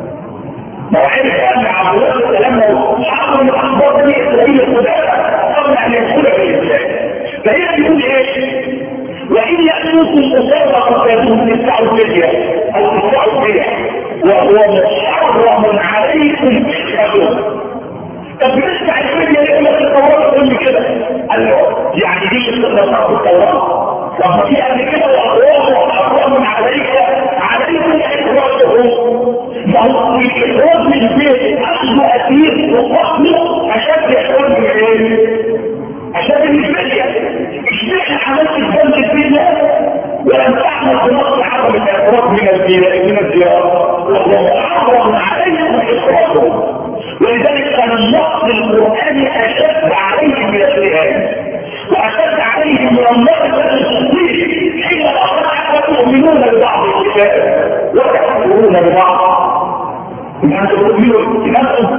ما عرف أن عبد الله عليه السلام حق من أخبار بني إسرائيل الخدعة قبل أن يدخل في الإسلام فهي تقول إيش؟ وإن يأتوكم أسارى فاتوهم تدفعوا الفدية أو تدفعوا البيع وهو محرم عليكم إخراجهم. طب بنسمع الفدية يقول لك التوراة تقول لي كده قال له يعني دي استخدامات التوراة طب في قبل كده وأخوات محرم عليك عليكم إخراجهم ما هو الإخراج من البيت أخذ أثير وقتله عشان يخرج من إيه؟ عشان الفدية مش نحن عملت الجنة الفدية ولم تعمل بنص عدم الإخراج من الزيارة وهو محرم عليكم إخراجهم ولذلك كان النص القرآني أشد عليهم من الرهان وأشد عليهم من النص التصديق حين الأخرى تؤمنون ببعض الكتاب وتكفرون ببعض إنهم تؤمنون إنهم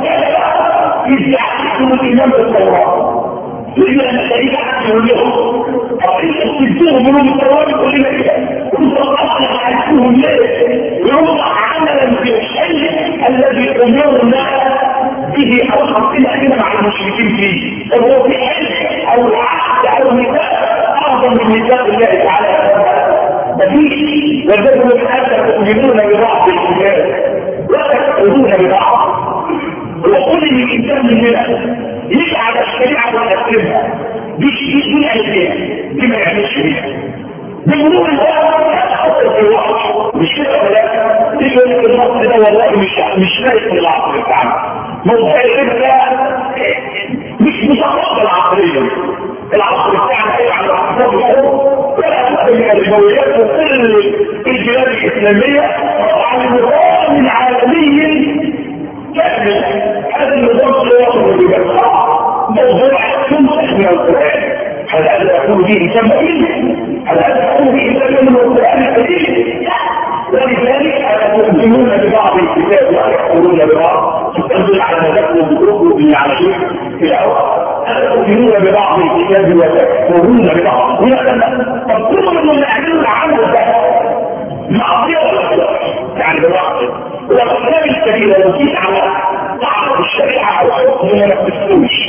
إذ يحكموا الإمام بالتوراة إلا أن الشريك عكسه لهم أقلت تدوه منهم التوراة يقول لنا كده وانت أصلا عكسهم ليه يوضع عملا في الحل الذي أمرنا به أو حطينا كده مع المشركين فيه طب هو في حل أو عقد أو ميثاق أعظم من ميثاق الله تعالى مفيش وذلك حتى تؤمنون ببعض الكتاب وتكفرون ببعض وقل الإنسان مننا يجعل الشريعة ويقسمها دي دي عيدية دي ما يعملش بيها بمرور الوقت هتحط في الوقت مش كده ولا دي يقول لك النص ده والله مش مش لايق للعقل بتاعنا موضوع الفكرة مش متقبل عقليا العقل بتاعنا ايه على الاعصاب ولا أكثر من الجويات وكل البلاد الإسلامية على النظام العالمي كامل هذا النظام سيوصل بجسد موضوع خمسة من القرآن هل هذا يقول به إنسان مؤمن؟ هل هذا يقول به إنسان من القرآن الكريم؟ ولذلك تؤمنون ببعض الكتاب ويكفرون ببعض تدل على مذاكم بكم على شيء في الأول تؤمنون ببعض الكتاب وتكفرون ببعض هنا طب كل من يعملوا العمل ده معصية ولا يعني ببعض والأسباب الكبيرة لو جيت على بعض الشريعة أو حكم ما نفذتوش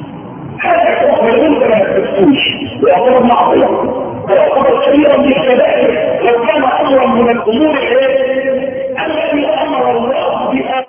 هذا الحكم الأمر ما نفذتوش ويعتبر معصية ويعتبر كبيرا من الكبائر لو كان أمرا من الأمور التي أمر الله بها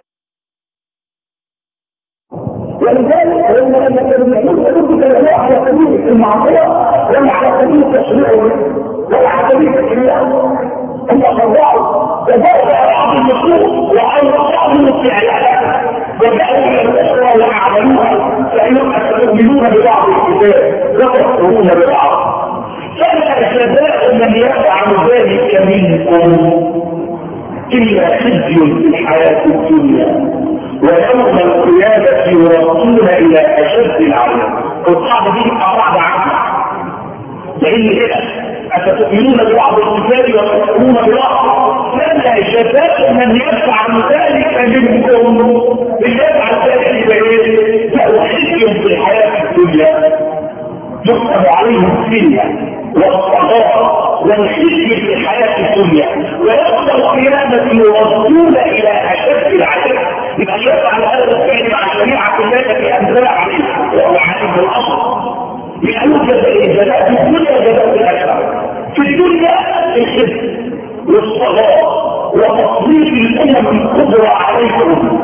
ولذلك لما نتكلم يقول على سبيل المعصية ولا على سبيل التشريع ولا على سبيل التشريع هم صدعوا وجاءوا بعض النصوص وأول بعض الفعلات وجاءوا إلى الأخرى وعملوها فإنهم يؤمنون ببعض الكتاب ويكفرون ببعض فلا جزاء من يفعل ذلك منكم إلا خزي في الحياة الدنيا ويوم القيامة يردون إلى أشد العذاب والصعب دي أبعد عنها لأن كده أفتؤمنون ببعض الكتاب وتكفرون ببعض؟ فلا جزاء من يفعل ذلك منكم يفعل ذلك بايه؟ له خزي في الحياه الدنيا يكتب عليهم السنه والصغار والخزي في الحياه الدنيا ويوم القيامه يردون الى اشد العذاب. يبقى يفعل هذا الفعل مع شريعه الله في انزل عليه وهو عليه الامر يقول جزاء في الدنيا جزاء في الاخره. في الدنيا الخزي والصغار وتصديق الامم الكبرى عليكم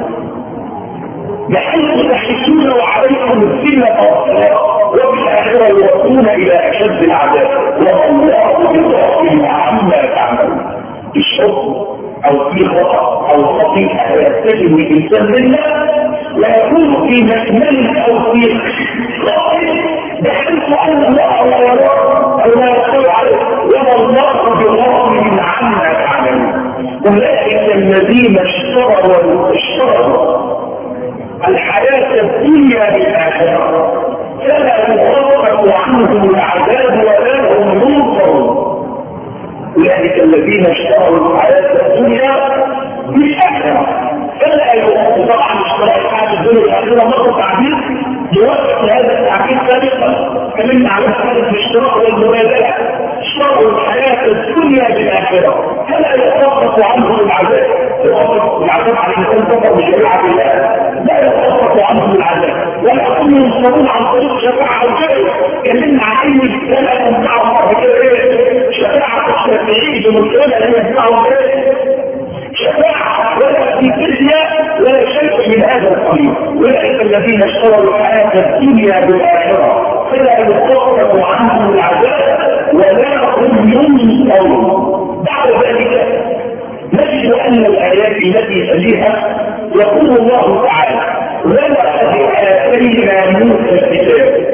بحيث تحسون وعليكم الذله والصغار وفي الاخره يوصلون الى اشد العذاب والله بغافل عما تعملون. الشرط او في خطا او خطيئه يتجه الانسان منها ويكون في مكمل او في خطئ بحيث ان الله لا يرى او لا يقول عليه وما الله بغافل عما تعملون. اولئك الذين اشتروا اشتروا الحياه الدنيا بالاخره فلا يخفف عنهم العذاب ولا هم ينصرون. اولئك الذين اشتروا الحياه الدنيا بالاخره فلا يخفف طبعا اشتراء الحياه الدنيا بالاخره مره تعبير يوقف هذا التعبير سابقا اتكلمنا عن مساله الاشتراء والمبادله. اشتروا الحياه الدنيا بالاخره فلا يخفف عنهم العذاب. العذاب على الانسان كفر بشريعه الله لا يخفف عنهم العذاب ولا هم ينصرون عن طريق شفاعه وغيره. اتكلمنا عن علم الكلام مع الله كده شفاعه الشافعي بمساله ان يسمعوا غيره شفاعه ولا في فديه ولا شيء من هذا القبيل. اولئك الذين اشتروا الحياه الدنيا بالاخره فلا يخفف عنهم العذاب ولا هم ينصرون. بعد ذلك نجد ان الايات التي تليها يقول الله تعالى ولقد اتينا موسى الكتاب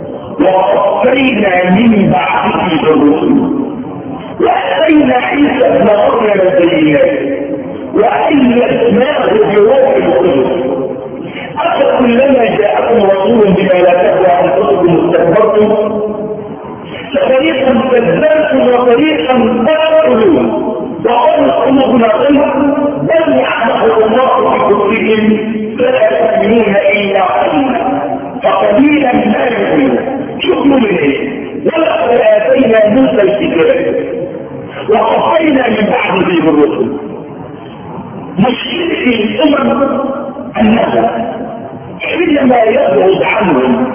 وقفينا من بعده بالرسل واتينا عيسى ابن مريم البينات وايدناه بروح القدس افكلما جاءكم رسول بما لا تهوى انفسكم استكبرتم ففريقا كذبتم وفريقا تقتلون وقالوا قلوبنا غير بل يعلمه الله في كفرهم فلا تؤمنون الا قليلا فقليلا ما يؤمنون. شكروا من ايه؟ ولقد اتينا موسى الكتاب وقفينا من بعده بالرسل. مشكله الامم انه حينما يبعد عنهم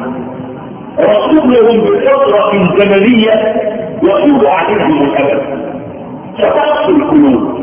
رسولهم بفتره زمنيه يطول عليهم الابد فتقص القلوب.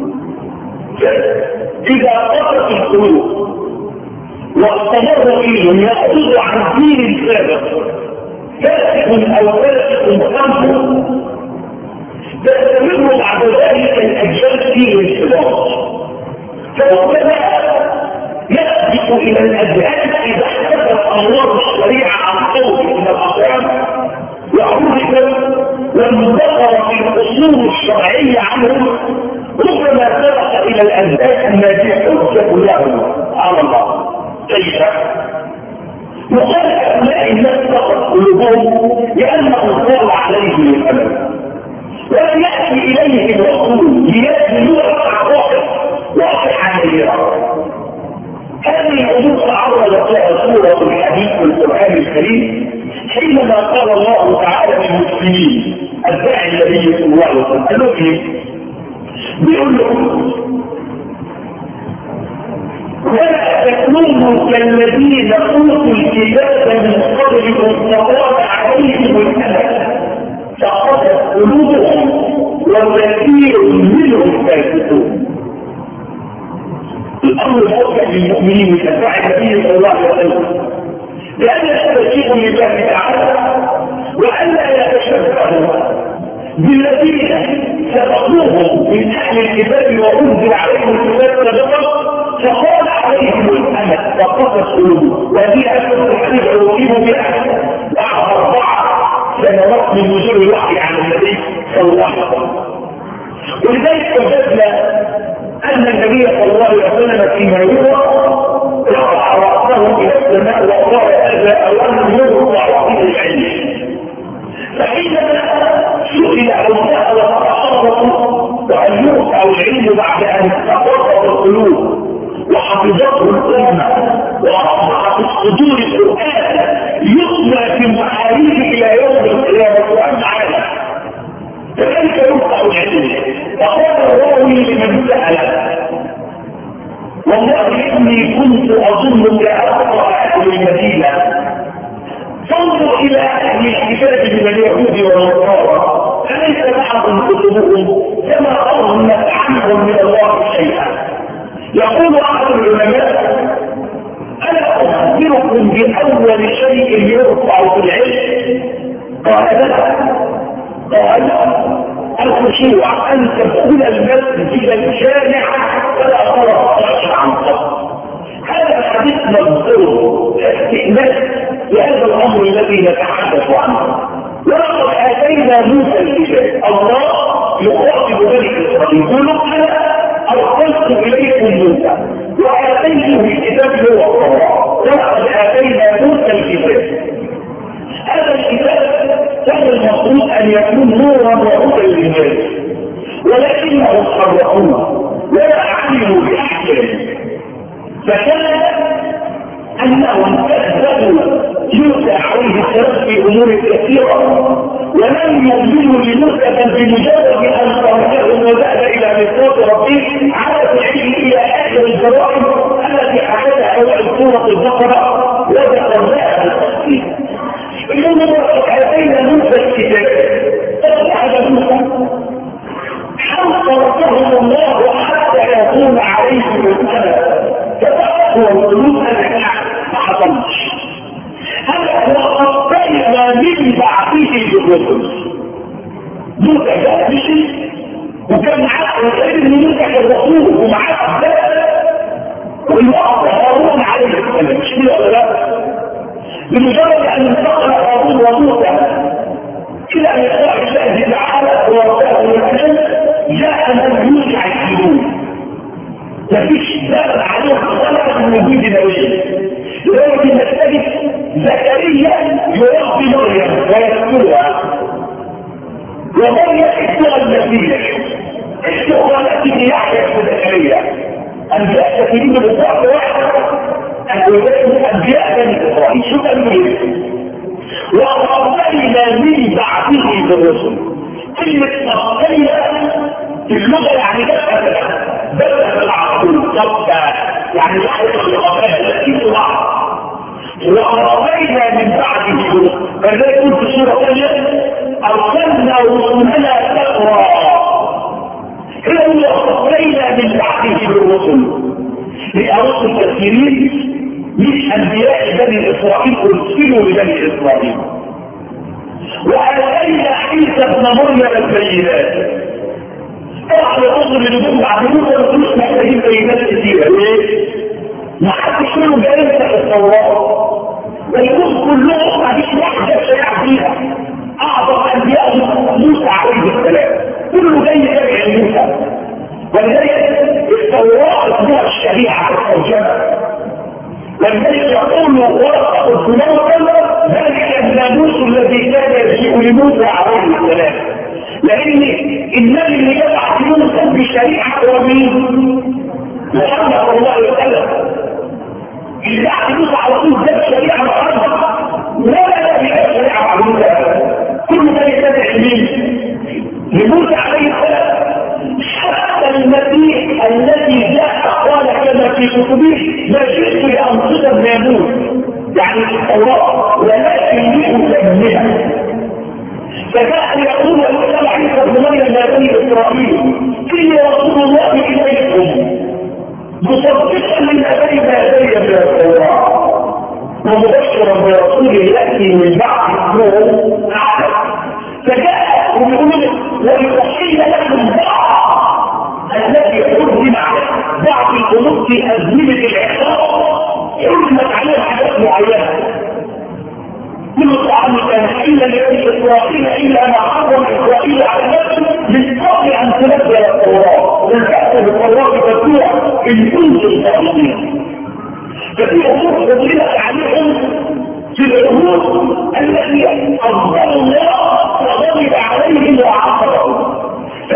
اذا قصت القلوب واستمر فيهم يأخذ عن دين سابق فاسق او فاسق خمسه تستمر بعد ذلك الاجيال فيه الانتظار فربما يسبق الى الاذهان اذا احتفظ انوار الشريعه عن صوت من الاقوام وعرفت وانتقر في الاصول الشرعيه عنهم ربما سبق الى الاذهان ما في حجه لهم على الله. كيف؟ وقال هؤلاء الناس فقط قلوبهم لانه طال عليهم الامل ولم ياتي اليهم الرسول ليأتي نوع واضح واضح عليها. هذه الامور تعرضت لها سوره الحديث في القران الكريم حينما قال الله تعالى للمسلمين الداعي النبي صلى الله عليه وسلم قالوا ايه؟ بيقول لهم ولا تكونوا كالذين اوتوا الكتاب من قبلكم فطال عليهم الامل فقست قلوبهم وكثير منهم فاسقون. الامر موجه للمؤمنين كالداعي النبي صلى الله عليه وسلم لأن يستجيبوا لله تعالى وألا يتشبهوا بالذين سبقوهم من أهل الكتاب وأنزل عليهم الكتاب سابقا فقال عليهم الأمل فقصت قلوبهم. وهذه أكثر الحديث يصيب بها بعد أربعة سنوات من نزول الوحي عن النبي صلى الله عليه وسلم. ولذلك وجدنا أن النبي صلى الله عليه وسلم فيما يروى رفع رأسه إلى السماء وقال هذا أولا يرفع فيه العلم. فحينما سئل عن العلم بعد ان استقر القلوب وحفظته الامه واصبح في صدور القران يطلع في معاريه الى يوم القيامه وان عالم. فكيف يرفع العلم؟ فقال الراوي لمن سال: والله اني كنت اظنك اقرا اهل المدينه، فانظر الى اهل الكتاب من اليهود والنصارى فليس معهم كتبهم كما اظنت عنهم من الله شيئا. يقول احد العلماء: الا اخبركم باول شيء يرفع في العلم؟ قال: لا. قال: الخشوع، ان تدخل المسجد الجامع فلا ترى عن قبل. هذا الحديث مذكور استئناس لهذا الامر الذي نتحدث عنه. ولقد اتينا موسى الكتاب، الله يخاطب بني اسرائيل يقول: انا ارسلت اليكم موسى واتيته الكتاب هو التوراه. ولقد اتينا موسى الكتاب. هذا الكتاب كان المفروض ان يكون نورا وهدى للناس، ولكنهم حرفوه ولا علموا باحكامه، فكان انهم كذبوا موسى عليه السلام في امور كثيره ولم يؤمنوا لموسى بل بمجرد ان تركهم وذهب الى ميقات ربه على فعله الى اخر الجرائم التي حكتها اوائل سوره البقره وذكرناها بالتفصيل. اليوم اتينا موسى الكتاب فذهب موسى حصرهم الله حتى يكون عليه السلام فتقوى القلوب التي ما حصلش. هذا هو قطعنا من بعثه بالرسل. موسى جاء بشيء وكان معاه غير ان موسى كان رسول ومعاه ده والوقت هارون عليه السلام، مش كده ولا لا؟ بمجرد ان انتقل هارون وموسى الى ان يطلع الله تعالى ورساله الرسول جاء من يوسع الجنود. مفيش دخل عليهم طلب من وجود نبي، لذلك انك تجد زكريا يربي مريم ويذكرها، ومريم اختها المسيح، اختها التي يحيى في زكريا. انبياء كثيرين بالضبط واحده انبياء انبياء بني اسرائيل. شو قالوا؟ وقضينا من بعده بالرسل. كلمه قضينا في اللغه يعني بدأ بدأ بالعقول طبعا، يعني يحدث الغفاء في بعض. وقضينا من بعده بالرسل، فلذلك قلت في سوره ثانيه: ارسلنا رسلنا تقرا. هنا وقضينا من بعده بالرسل، لأرسل كثيرين مش انبياء بني اسرائيل ارسلوا لبني اسرائيل. واتينا عيسى ابن مريم البينات. طبعا الرسل اللي بيقولوا بعد موسى ما كانوش محتاجين بينات كثيره. ليه؟ ما حدش منهم بينسى التوراه، والرسل كلهم ما فيش واحده شريعه فيها. اعظم انبياء موسى عليه السلام كله جاي تابع موسى، ولذلك التوراه اسمها الشريعه الترجمه. والذي يقول ورقه الدموع ذلك الناموس الذي كان يجيء لموسى عليه السلام، لان النبي اللي يبعث موسى بشريعه ومين؟ محمد صلى الله عليه وسلم. اللي يبعث موسى على طول ده بشريعه محمد، ولا نبي شريعه مع موسى، كل ده يتبع مين؟ لموسى عليه السلام. حتى المسيح الذي جاء قال كما في كتبه: ما جئت لانقذ الناموس، يعني التوراه، ولكن لأتممها. فجاء يقول له عيسى ابن مريم يا بني اسرائيل: اني رسول الله اليكم مصدقا لما بين يدي من التوراه ومبشرا برسول ياتي من بعد اسمه احمد. فجاء ويقول: ولتحل لكم بعض الذي حرم بعض الامور في ازمنه العقاب حرمت عليها حاجات معينه. كل طعام كان حلا لبني اسرائيل الا ما حرم اسرائيل على نفسه من قبل ان تنزل التوراه، والبحث بالتوراه مفتوح ان كنتم صادقين. ففي امور فضلت عليهم في الامور التي اظهر الله وغضب عليهم وعاقبهم. فجاء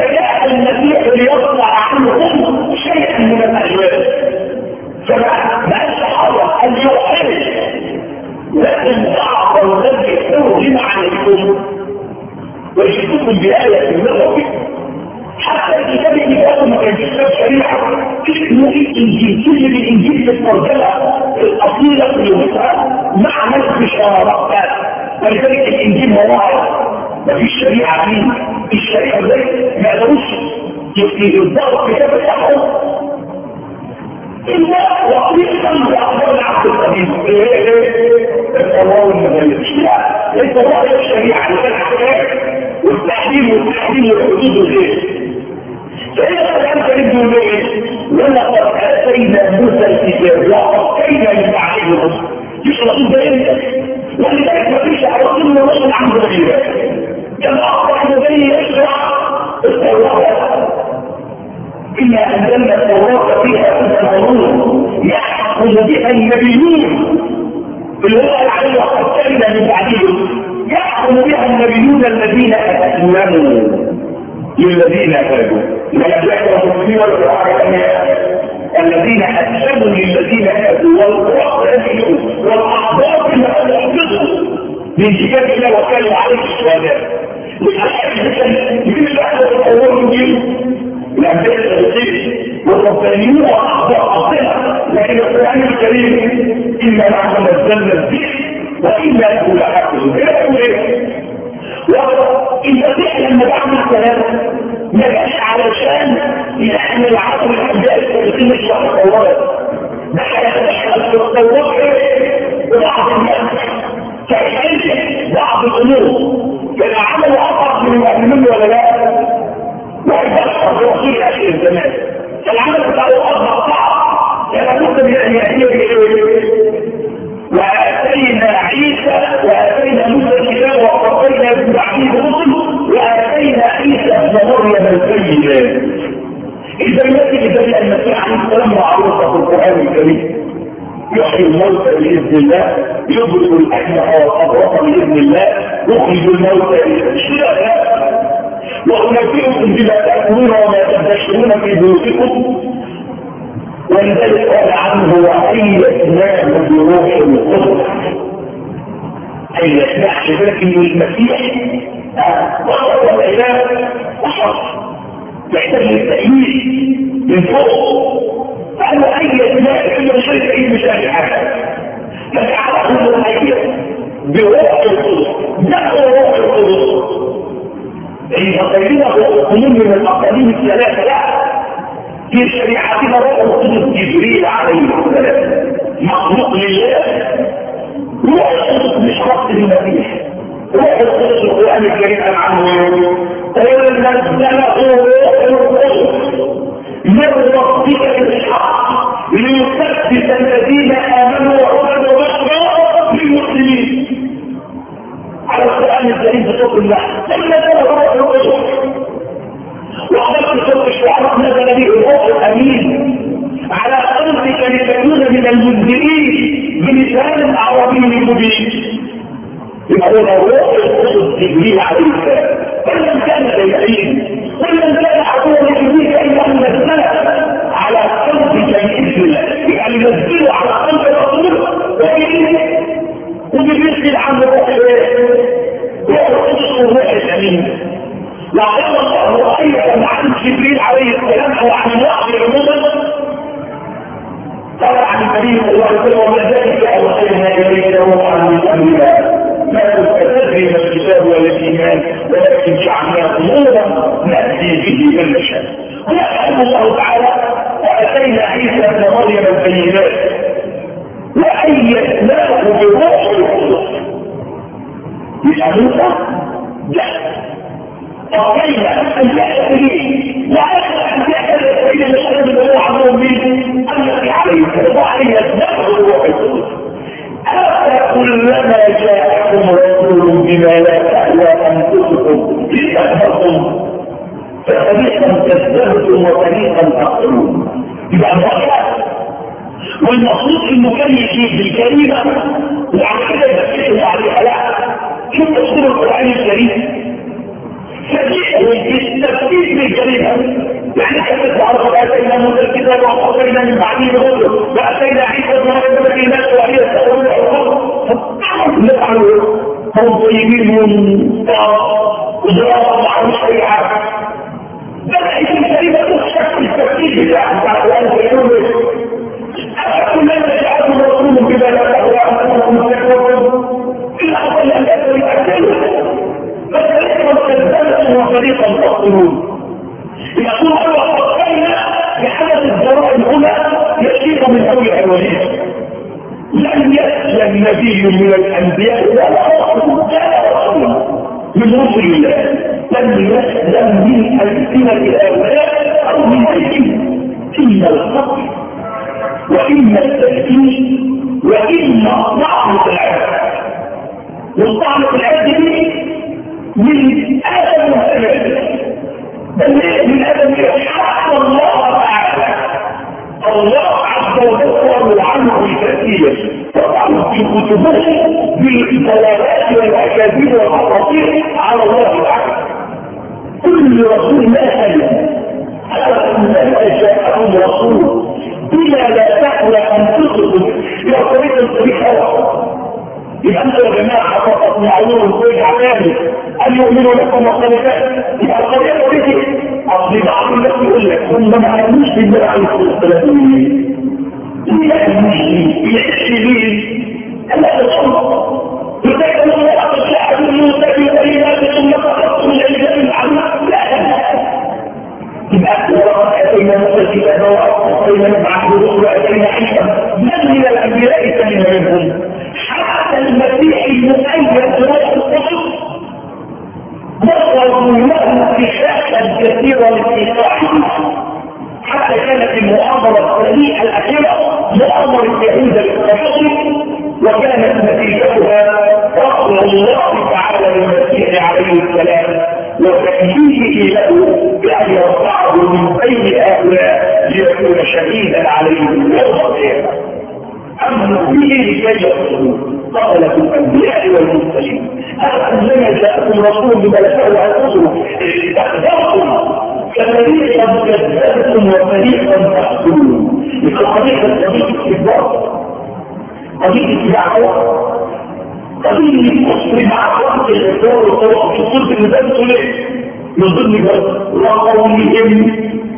المسيح ليصنع عنهم شيئا من الاجوال، فما بقاش حرم ان يحرج، لكن بعض الذي حرم عليكم ويجدكم بآية من ربكم. حتى الكتاب الإنجيل ما كانش كتاب شريعة، اسمه الإنجيل، كلمة الإنجيل في الترجمة الأصيلة في لغتها معنى البشارة، ولذلك الإنجيل مواعظ، ما فيش شريعة فيه، الشريعة زي ما قدروش يبدأوا الكتاب بتاعهم إلا وقيقا بأخبار العبد القديم اللي هي ايه؟ التوراة والنبوية. مش لا، التوراة هي الشريعة اللي كان الأحكام والتحليل والتحليل والحدود والغير. فإذا كان كريم ايه؟ ولقد آتينا موسى الكتاب وقفينا من بعده الرسل. مش رسول ده انت، ولذلك ما فيش رسول من الرسل عنده غيره. كان أصبح نبي يشرع التوراة. إنا أنزلنا التوراة فيها هدى ونور يحكم بها النبيون اللي هو العلي وقفينا من بعده، يحكم بها النبيون الذين أسلموا للذين هادوا. لا يذكر المسلمين الذين أسلموا للذين هادوا والقرآن والأحبار الذين أحفظوا من كتاب الله وكانوا عليه الشهداء. مش أحد الأول منهم الأنبياء الرسول والربانيون والأحبار أصلها، لكن القرآن الكريم إنا نحن نزلنا الذكر وإنا له لحافظون. إيه يقول إيه؟ والمسيح لما بعمل كلام ما جاش علشان يحمل العقل الأنبياء الرسول مش واحد طوال، ده حاجة التطور بعض الناس كيحل بعض الأمور كان عملوا أصعب من المؤمنين ولا لا؟ واحد بشر الرسول أخي الزمان العمل بتاعه أصعب صعب، كان لابد من أن يأتي وآتينا عيسى وآتينا موسى الكتاب وقفينا من بعده الرسل وآتينا عيسى ابن مريم البينات. إذا التي بدأ المسيح عليه السلام معروفة في القرآن الكريم، يحيي الموتى بإذن الله، يبرئ الأكمه والأبرص بإذن الله، يخرج الموتى بالشفاء، وأنبئكم بما تأكلون وما تدخرون في بيوتكم. ولذلك قال عنه وأيدناه بروح القدس. أيدناه لكن المسيح وصف الإله وصف يحتاج للتأييد من فوق. قالوا أيدناه إلا شيء أي مش أي حاجة، فجعله مؤيد بروح القدس. ده هو روح القدس. إن تقريبا قانون من الأقاليم الثلاثة لا، في شريعتنا روح القدس جبريل عليه السلام مخلوق لله. روح القدس مش خاص بالمسيح. روح القدس القرآن الكريم قال عنه قل نزله روح القدس من ربك بالحق ليثبت الذين آمنوا وهدى وبشرى للمسلمين. على القرآن الكريم بصوت الله قل نزله روح القدس. وقد سوف الشعراء نزل به الروح الامين على قلبك لتكون من المنذرين بلسان عربي مبين. يقول الروح القدس جبريل عليه السلام ولم كان ليعين ولم كان عدوا لجبريل الا ان نزل على قلبك باذن الله، يعني نزله على قلب الرسول وبيرسل عنه روح روح القدس والروح الامين. وقال الله ايضا عن جبريل عليه السلام او عن الوحي عموما قال عن النبي صلى الله عليه وسلم ومن ذلك اوحينا اليك روحا من امرنا ما كنت تدري ما الكتاب ولا الايمان ولكن جعلناه نورا ناتي به من نشاء. ويقول الله تعالى واتينا عيسى ابن مريم البينات وايدناه بروح القدس. مش موسى لا قبل أن يأتي وآخر أن يأتي إلى الشهد الذي عمرهم به الذي عليه وعليه النفس الروح القدس. أفكلما جاءكم رسول بما لا تهوى أنفسكم استكبرتم ففريقا كذبتم وفريقا تقتلون. يبقى المرأة والمقصود إنه كان يجيب بالكلمة وعلى كده يبقى عليها لا. شوف تفسير القرآن الكريم والتفكير بالكلمة آدم وقضينا من بعده برسل وأتينا عيسى ابن مريم بالبينات وهي تقول نفعل هم طيبين وزراعة معروف أي حاجة. بدأت الكلمة تخشى التفكير بتاعها بعد أن يقول كلنا جعلوا رسول بما لا تهوى أنفسهم يستكبرون إلا أقل أن يأتوا يتأكلون فالفريقا كذبتم وفريقا تقتلون. يقول الله فكرنا بحدث الجرائم هنا يشير من أول الوليد. لم يسلم نبي من الأنبياء ولا رسول من رسل الله لم يسلم من ألسنة هؤلاء أو من أيديهم إلا القتل وإما التسليم وإما طعنة العبد. والطعنة العبد من آدم وسلام بل من آدم حتى الله تعالى. الله عز وجل عنه كثير وطعنه في كتبه بالضلالات والأكاذيب والأساطير على الله تعالى. كل رسول لا سلم على أن جاءهم رسول بما لا تحوى أنفسكم إلى طريق الطريق أولا. يبقى أنتوا يا جماعة فقط معلوم ويجع ثاني أن يؤمنوا لكم وصلتان يبقى الطريق طريقي أصلي بعض الناس يقول لك هم ما عملوش بالنبي عليه الصلاة والسلام يحشي ليه ألا تصنع وتكتب الله الشعب الموسى بالكلمات ثم تخطوا العلم المعلوم لا يبقى وأتينا موسى الكتاب وأتينا معه الرسل وأتينا عيسى من من الأنبياء سمع منهم حتى المسيح المؤيد بروح القدس نصروا له كشافا كثيرا لاتقاعه حتى كانت المؤامرة السريعة الأخيرة مؤامرة يهود القدس وكانت نتيجتها رفض الله تعالى للمسيح عليه السلام وتأييده له بأن يرفعه من بين هؤلاء ليكون شهيدا عليهم يوم القيامة. أما به لكي يصلوا قبلة الأنبياء والمرسلين أنما جاءكم رسول بما لا تهوى أنفسكم استكبرتم ففريقا كذبتم وفريقا تقتلون. يبقى قضية قضية استكبار قضية اتباع قضية الكفر مع وقت الإصرار والطرق في صورة النبات ليه؟ من ضمن وقولهم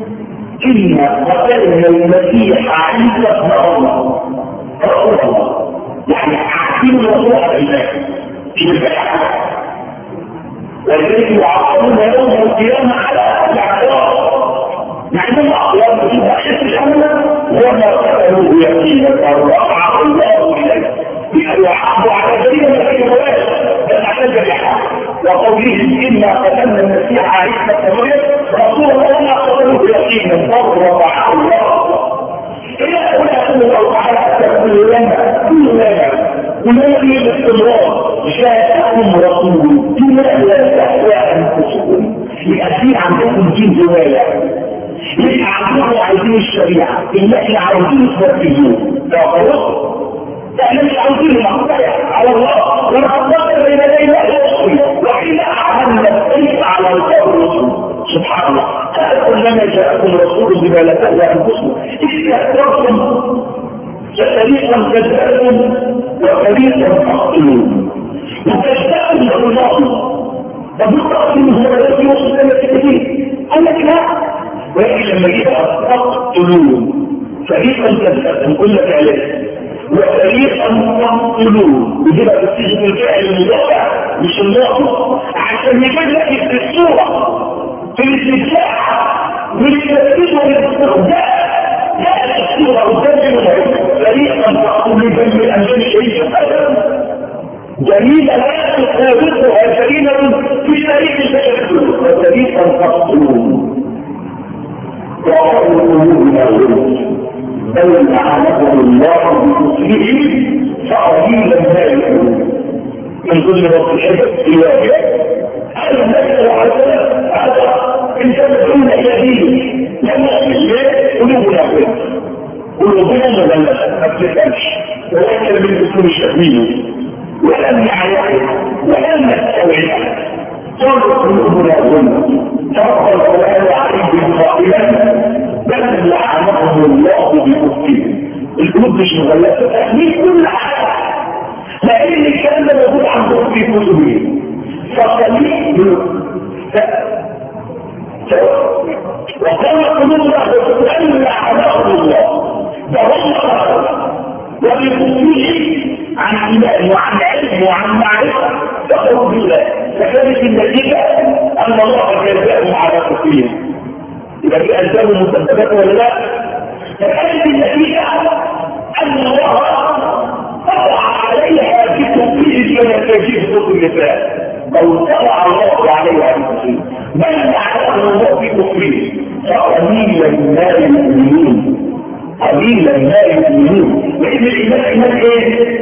إن قتلنا المسيح عيسى ابن الله رسول الله يعني عارفين الوضوح بالله في البشر ولذلك يعاقبون يوم القيامة على الاعتراف يعني الاعتراف في بحث الأمر وما قتلوه يقينا فرفعه الله إليه بأن يحافظوا على جريمة في الرواية بل احتج بحق وقولهم إنا قتلنا المسيح عيسى ابن مريم رسول الله ما قتلوه يقينا فرفعه الله إلى هنا الله تعالى كلنا كلنا ونبي باستمرار جاءكم رسول بما لا تهوى أنفسكم يأتي عندكم دين رواية يبقى عندكم عايزين الشريعة اللي احنا عايزين تنفذوه ده خلاص احنا مش عاوزين مقطع على الله ونقدر بين يدي الله وحين عملنا السيف على الرسول سبحان الله كلما جاءكم رسول بما لا تهوى أنفسكم استكبرتم ففريقا كذبتم وفريقا تقتلون وكذبتم الله فبالتقتل هو الذي يوصل لنا الكثير قال لك لا ولكن لما جاء تقتلون فريقا كذبتم كل فعلين وفريقا تقتلون وجبت بتيجي الفعل المضارع مش الله عشان يجيب لك في الصوره في الاستفتاح والتفكير والاستخدام لا الصوره قدام فريقا تقتلون بين الانجيل شيء جريمه لا تسابقها جريمه في تاريخ البشر وفريقا تقتلون وقالوا قلوبنا غلط بل أعلمهم الله بكفرهم فقليلا ما يؤمنون من ضمن وصفات الواجب هل نسأل عذاب هذا إن تدعون إلى دين لما الإسلام قلوبنا غلط قلوبنا مغلقة ما بتفهمش ولكن من دخول الشهوية ولم نعرفها ولم نستوعبها قالوا قلوبنا غلط توقف القرآن عليهم قائلا بل لعنهم الله بكفرهم. القلوب مش مغلقه تحميل كل حاجه، لان الكلام ده موجود عندهم في كتبهم. فقليل وقال قلوبنا وتتولى عذاب الله ده هم وبكفره عن ايمان وعن علم وعن معرفه كفروا بالله، فكانت النتيجه ان الله جزاهم على كفرهم. يبقى في ألزام مسببات ولا لا؟ فكانت النتيجة أن الله طبع عليها بتوفيق كما تجيب صوت النساء، أو طبع الله عليها بتوفيق من يعلم الله بكفره فقليلا ما يؤمنون، قليلا ما يؤمنون. لأن الإيمان إيمان إيه؟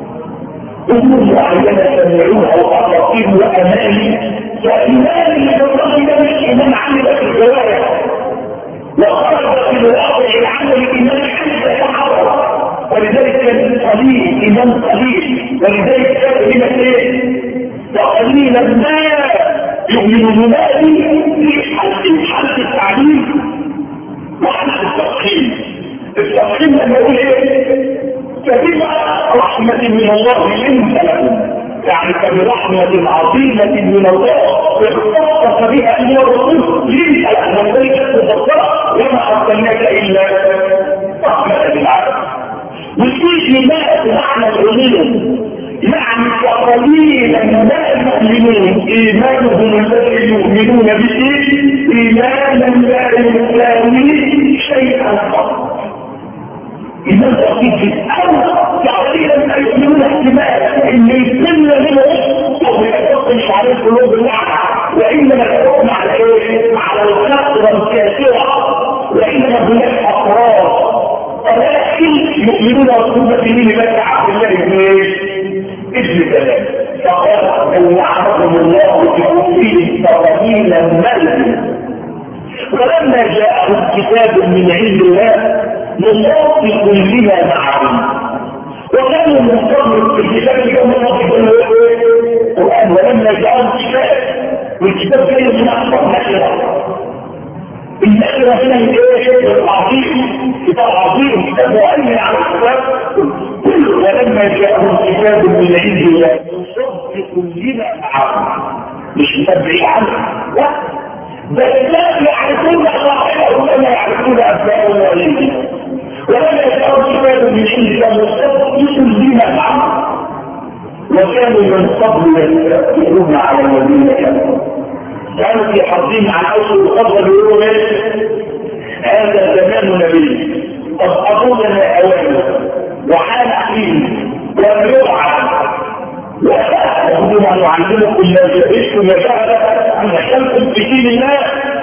أمور معينة سمعوها وأطاقين وأماني، فإيمان الإيمان مش إيمان عمل في الجوارح وخرج في الواقع العمل الإيمان حتى يتحرك، ولذلك كان قليل إيمان قليل، ولذلك كان إيمان إيه؟ وقليلا ما يؤمنون هذه في حالة حالة التعليم وحالة التفخيم. التفخيم لما يقول إيه؟ فبما رحمة من الله لنت لهم، يعني فبرحمة عظيمة من الله اختص بها أيها الرسول لنت لهم، ولذلك تفكر وما أرسلناك إلا رحمة للعالمين. وفيه ما بمعنى العموم، يعني فقليلا ما يؤمنون إيمانهم الذي يؤمنون به إيمانا لا يساوي شيئا قط. إذا تقيت أو تعطينا ما يؤمنون احتمال إن يسلم منه أو يتقش على القلوب الوعى، وإنما تقوم على إيه؟ على الخطرة الكاسرة، وإنما هناك أقرار ولكن يؤمنون وصفة لما تعالى الله إبنيه إذن كلام. فقال أن يعرفهم الله بكفرهم فقليلا ما. ولما جاءهم كتاب من عند الله مصدق لما معهم، وكانوا من قبل في الكتاب كما نصف القرآن. ولما جاءهم كتاب والكتاب كان من أكثر نشرة، النشرة هنا ايه؟ شيء عظيم، كتاب عظيم، كتاب مؤمن على الكتاب. ولما جاءهم كتاب من عند الله مصدق لما معهم، مش متبعين عنه، لا بل لا يعرفون صاحبه ولا يعرفون أبناءه وأولادهم. ولما جاءهم كتاب من عند الله مصدق لما معهم، وكانوا من قبل يستفتحون على الذين كفروا، كانوا في حظهم عن أوصل بقدر يقولون هذا زمان نبي قد أطولنا أوامر وحال حين لم يبعث وأخذوا أن يعلمكم ما جئتم وجعل أن دخلتم في دين الله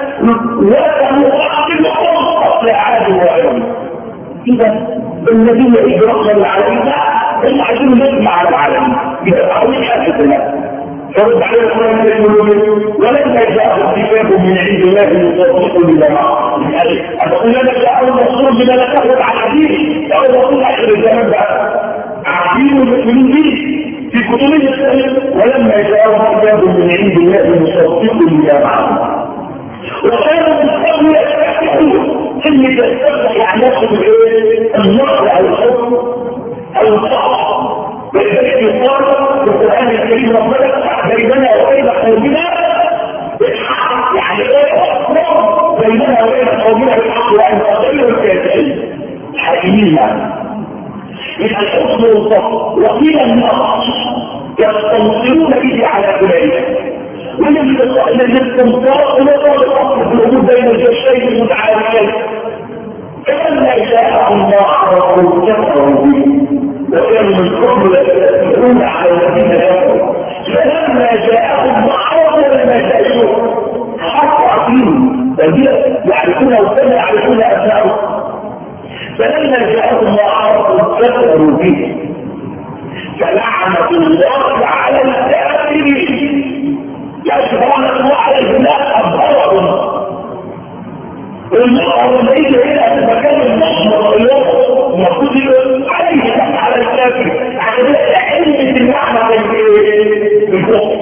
وتمقاتلكم قبل عاد وعلم. إذا الذين إجرأنا العالمين هم عايزين نسمع على العالمين إذا تعودوا حاجة الله. فرد عليه القرآن يقولون ولما جاءهم كتاب من عند الله مصدق لما معهم. أقول لنا جاءهم رسول بما لا تأخذ على الحديث، أو رسول آخر الزمان بقى عارفين المسلمين به في كتب السنة. ولما جاءهم كتاب من عند الله مصدق لما معهم، وكانوا من قبل يستفتحون. كلمة يستفتح يعني ياخذ النصر أو الحكم أو الصعب. ولذلك يقال في القرآن الكريم ربنا بيننا وبين قومنا بالحق، يعني ايه بيننا وبين قومنا بالحق وان تغير الكافرين حاكمين. يبقى الحكم والصبر وقيل من النص يستنصرون به على اولئك، ومن الاستنصار الى طول الاصل في الامور بين الجيشين المتعارفين. فلما جاءهم ما عرفوا كفروا به وكانوا من قبل يستفتحون على الذين كفروا. فلما جاءهم ما عرفوا لما جاءوا حق عقيم يعرفون وكانوا يعرفون أبنائهم. فلما جاءهم ما عرفوا كفروا به فلعنة الله على الكافرين. يشفعون الله على البناء أبهرهم. المرأة لما يجي هنا في مكان المحمر اليوم المفروض يقول عليه على الكافر على علمة اللعنة بالكفر.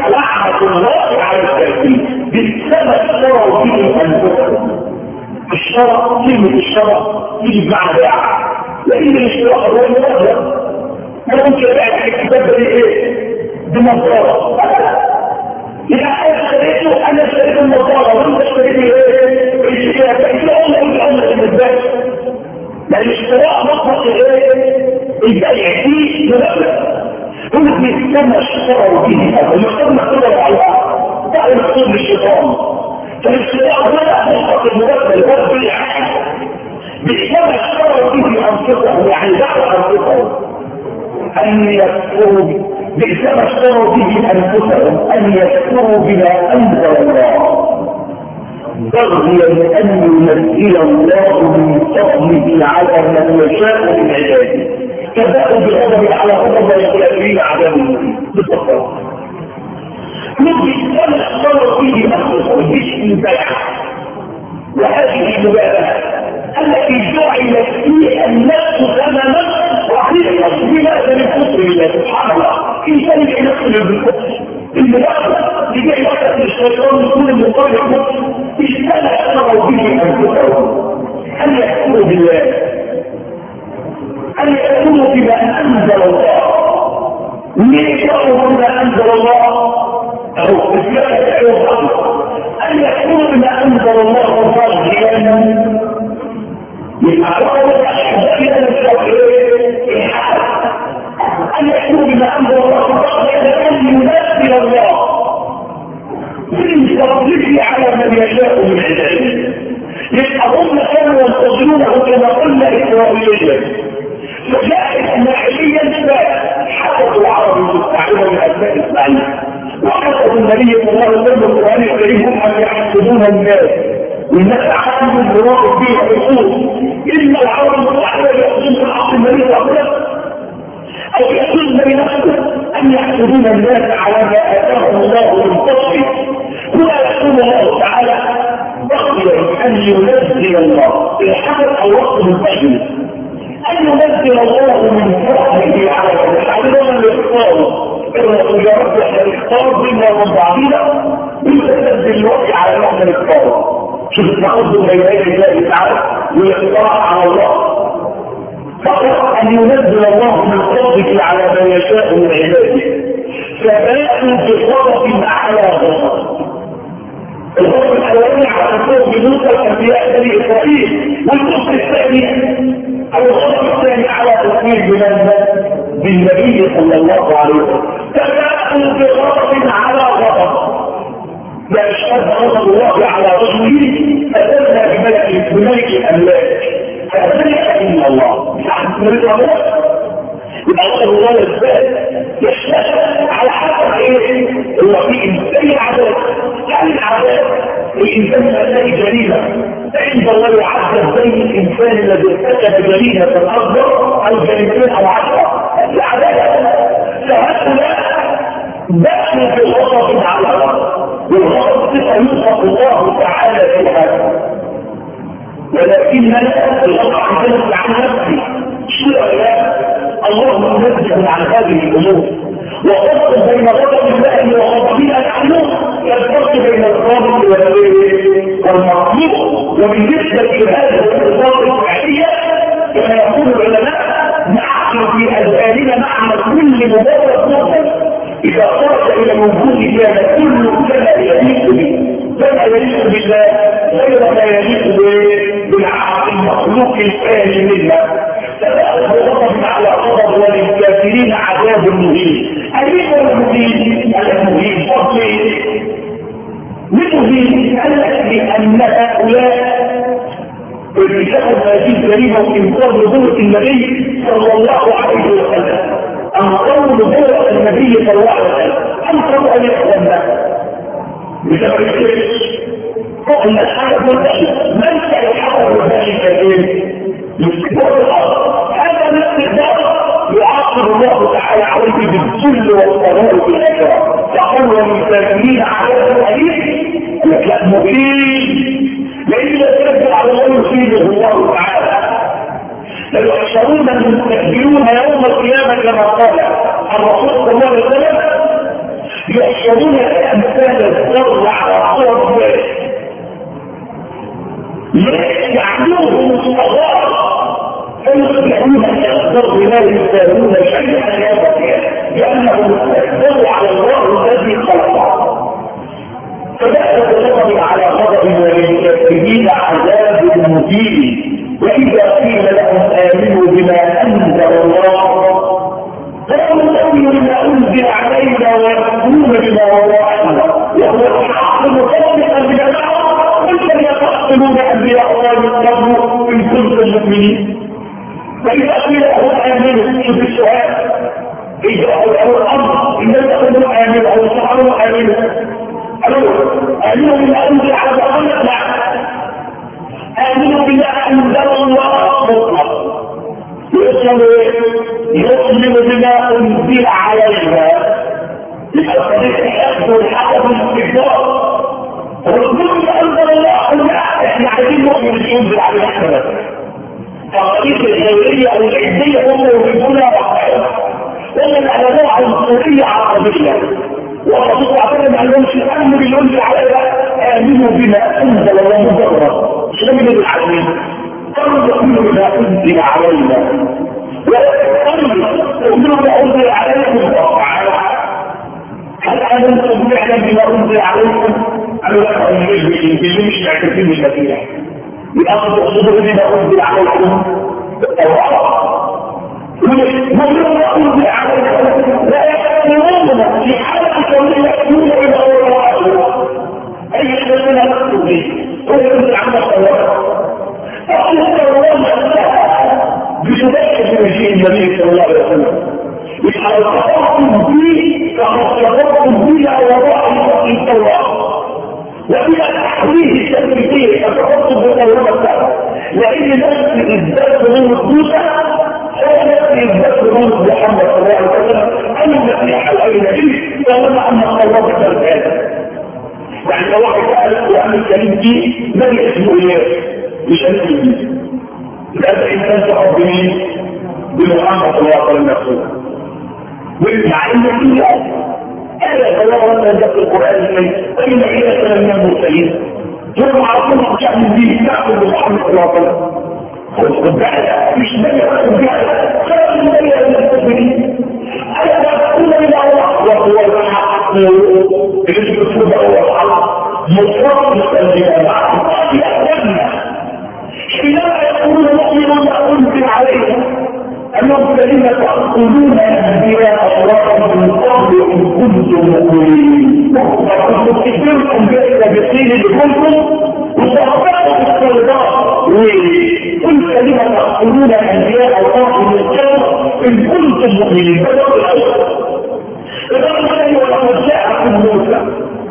لعنة الله على الكافر بالسبب شرعوا فيه أنفسهم، مش الشرع كلمة الشرع تيجي بمعنى بيع، لكن الاشتراك هو المبادرة. أنا ممكن أبيع في الكتاب ده إيه؟ بمصارى. إذا أنا اشتريته أنا اشتريت المصارى وأنت اشتريت إيه؟ الشيكات. إذا أنا أقول لأنك بالذات لأن الاشتراك مطلق إيه؟ البيع فيه مبادرة. هو بيستنى الشرع وفيه هذا المشترك مكتوب على الله ده المكتوب للشيطان. فالاشتراك ولا مطلق المبادرة الوقت بالعكس بيستنى الشرع وفيه أنفسهم، يعني دعوا أنفسهم أن يكفروا بئسما اشتروا به أنفسهم أن يكفروا بما أنزل الله بغيا أن ينزل الله من فضله على من يشاء من عباده كذلك بالغضب على غضب والكافرين عذاب بالتصرف. بئسما اشتروا به أنفسهم باسم البيع، وهذه المبالغة التي جعلت فيه النفس ثمنا وحقيقة لماذا من كفر الله سبحانه الله في ذلك يدخل بالكفر المبالغة لكي يقتل الشيطان يكون المطالب استنى أمروا به أنفسهم أن يكفروا بالله، أن يكفروا بما أنزل الله. ليه يكفروا بما أنزل الله؟ أو إسلام الحيوان أن يكفروا بما أنزل الله فضلا يتعرض إلى الحق أن يكفروا بما أنزل الله فضلا أن ينزل الله من فضله على من يشاء من عباده. يتحضرون كانوا ينتظرونه كما قلنا إسرائيليا فجاء إسماعيليا حدث العرب المستعمرة من أسماء إسماعيل وحدث النبي صلى الله عليه وسلم القرآن الكريم أن يحسدون الناس والناس عالم المراد فيه الحصول إلا العرب المستعمرة يحسدون من حق النبي صلى الله عليه وسلم أو يحسدون بنفسه أن يحسدون الناس على ما آتاهم الله من فضله. هنا يقول الله تعالى بغيا أن ينزل الله الحدث أو وقت الفجر أن ينزل الله من فضله على الحدث الاختار الرسول يا رب احنا الاختار بنا من بعضنا ويتنزل الوقت على احنا الاختار. شوف نقصد بين يدي الله تعالى والاختار على الله فقط أن ينزل الله من فضله على من يشاء من عباده فباءوا بغضب على غضب. الغضب الأولاني على قوم موسى وأنبياء بني إسرائيل والغضب الثاني أو الغضب الثاني على تسمير بالنبي صلى الله عليه وسلم فباءوا بغضب على غضب. لا اشهد غضب الله على رجله أتمنى بملك بملك الأملاك فأتمنى إلا الله نريد الله يبقى غضب الله الذات يشتغل على حسب ايه هو في انسان العذاب. يعني العذاب الانسان الذي جريمه عند الله يعذب زي الانسان الذي ارتكب جريمه اكبر او جريمتين او عشره العذاب فهؤلاء دخلوا في الغضب على الغضب والغضب سيوصف الله تعالى في هذا. ولكننا الغضب عندنا عن نفسي شيء الله منزه عن هذه الامور وفرق بين غضب الله وغضبنا نحن كالفرق بين الغاضب والمغضوب. وبالنسبه لهذا الانتصار الفعليه كما يقول العلماء نحن في اذهاننا معنى كل مبارك مطلق اذا خرج الى الوجود كان كل كما يليق به كما يليق بالله غير ما يليق بالعقل المخلوق الثاني منه فغضب على غضب وللكافرين عذاب مهين. أليس المهين المهين فضل المهين لأن هؤلاء ارتكبوا هذه الجريمة وإنكار نبوة النبي صلى الله عليه وسلم أنكروا نبوة النبي صلى الله عليه وسلم أنكروا أن يحصل بسبب الشرك فإن الحالة مدعي من كان يحضر ذلك الكافرين يستقر الأرض هذا الاستقرار يعاقب الله تعالى عليه بالذل والقرار في الأجرى يقول للكافرين عذاب أليم لك مهين لأن يترجع على الله يصيبه الله تعالى. فيحشرون المستكبرون يوم القيامة كما قال الرسول صلى الله عليه وسلم يحشرون الأمثال الذر على صور ذلك. ليه؟ يعلمهم الصغار فيصبحون كالضر لا يسالون شيئا يوم القيامه لانهم استكبروا على الله الذي خلقهم. فبعد غضب على غضب وللكافرين عذاب مهين. واذا قيل لهم امنوا بما انزل الله قالوا نؤمن بما انزل علينا ويكفرون بما وراءنا وهو الحق مصدقا بما معه قل كم تقتلون انبياء الله من قبل ان كنتم مؤمنين. فاذا قيل لهم امنوا شوف السؤال اذا هو الامر ان تقولوا امنوا او تصحوا امنوا آمنوا بما أنزل على محمد. نعم آمنوا بما أنزل الله مطلق. يؤمن بما أنزل علينا لحقيقة الحق والحق والاستكبار. ويقول بما أنزل الله لا احنا عايزين نؤمن بما أنزل علينا احنا. فقضية الغيرية أو العزية هم يريدونها وحدها. ومن على نوع عنصرية عربية. وقد تعتمد على الوجه الامر ينزل عليها امنوا بما انزل الله مجرد شمل العالمين قالوا يؤمنوا بما انزل علينا وقالوا بما انزل عليكم وقعنا هل انتم نعلم بما انزل عليكم؟ قالوا لا الانجيل مش معترفين بالمسيح يقصد تقصدوا بما انزل عليكم التوراه ومما انزل عليكم لا يؤمنون في حالة كونهم يحكمون إلى الله أي الذين نكتب به ويقول عن الصلاة أقول الله بشبكة وجه النبي صلى الله عليه وسلم إذا ارتبطتم به فقد ارتبطتم بلا وراء التوراة وبلا تحويه التكليفية ارتبطتم بالتوراة لأن نفس الذات من الدوسة التي يذكرون محمد صلى الله عليه وسلم أن المسيح الأجنبي فلما أن الله كالكاد يعني لو واحد قال القرآن الكريم دي من اسمه إيه؟ مش هنسيه لأن إنسان تحب بمين؟ بمحمد صلى الله عليه وسلم مع إن فيه ألا الله أن ذكر القرآن الكريم فإن إلى سنة من المرسلين ثم عرفونا شأن الدين تأخذ بمحمد صلى الله عليه وسلم وبعد مش بقى وبعد خلاص النبي المستقبلين أنا أقول إلى الله وهو الحق اللي بتقول هو الحق مصرفا لما معه يأتمنا حينما يقول المؤمنون أنزل عليهم أنهم الذين تأكلون أنبياء الله من قبل إن كنتم مؤمنين وكنتم تكبركم بإذا بقيل لكنتم وصحباتكم الصلبات وكل كلمة تأكلون أنبياء الله من قبل إن كنتم مؤمنين فدعوا الأول فدعوا الأول وقد جاءكم موسى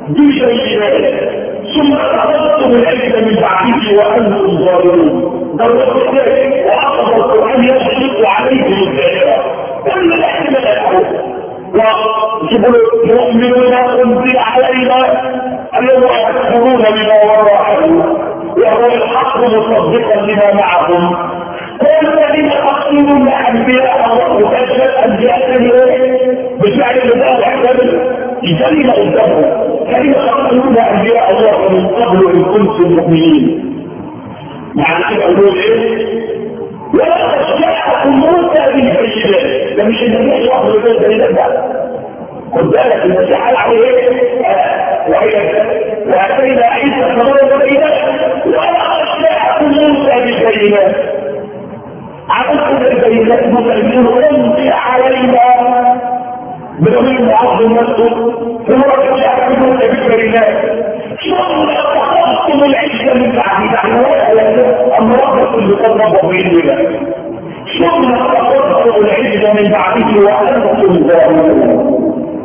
بشيئين ثم أخذتم العجل من بعده وأنتم ظالمون ضربت ذلك وأخذ القرآن يشرق عليكم الدائرة كل الأحد من الأحد ويقولوا يؤمنون أنزل علينا اليوم يكفرون بما وراءه وهو الحق مصدقا لما معهم والذين تقتلون أنبياء الله وكذبت أنبياء بفعل الله وحده كلمة قدامه كلمة تقتلون أنبياء الله من قبل إن كنتم مؤمنين معنى يقولون إيه؟ ولقد جاءكم موسى بالبينات ده مش النبي صلى الله عليه وسلم ده خد بالك المسيح قال عليه ايه؟ واتينا عيسى ثمانية بينات ولقد جاءكم موسى بالبينات عرفتم البينات متأمنون انزل علينا بضمير معظم نفسه هو جاءكم موسى بالبينات ثم اتخذتم العجل من بعد دعوة امراض اللي تضرب بين الله ثم اتخذتم العجل من بعده وانتم ظالمون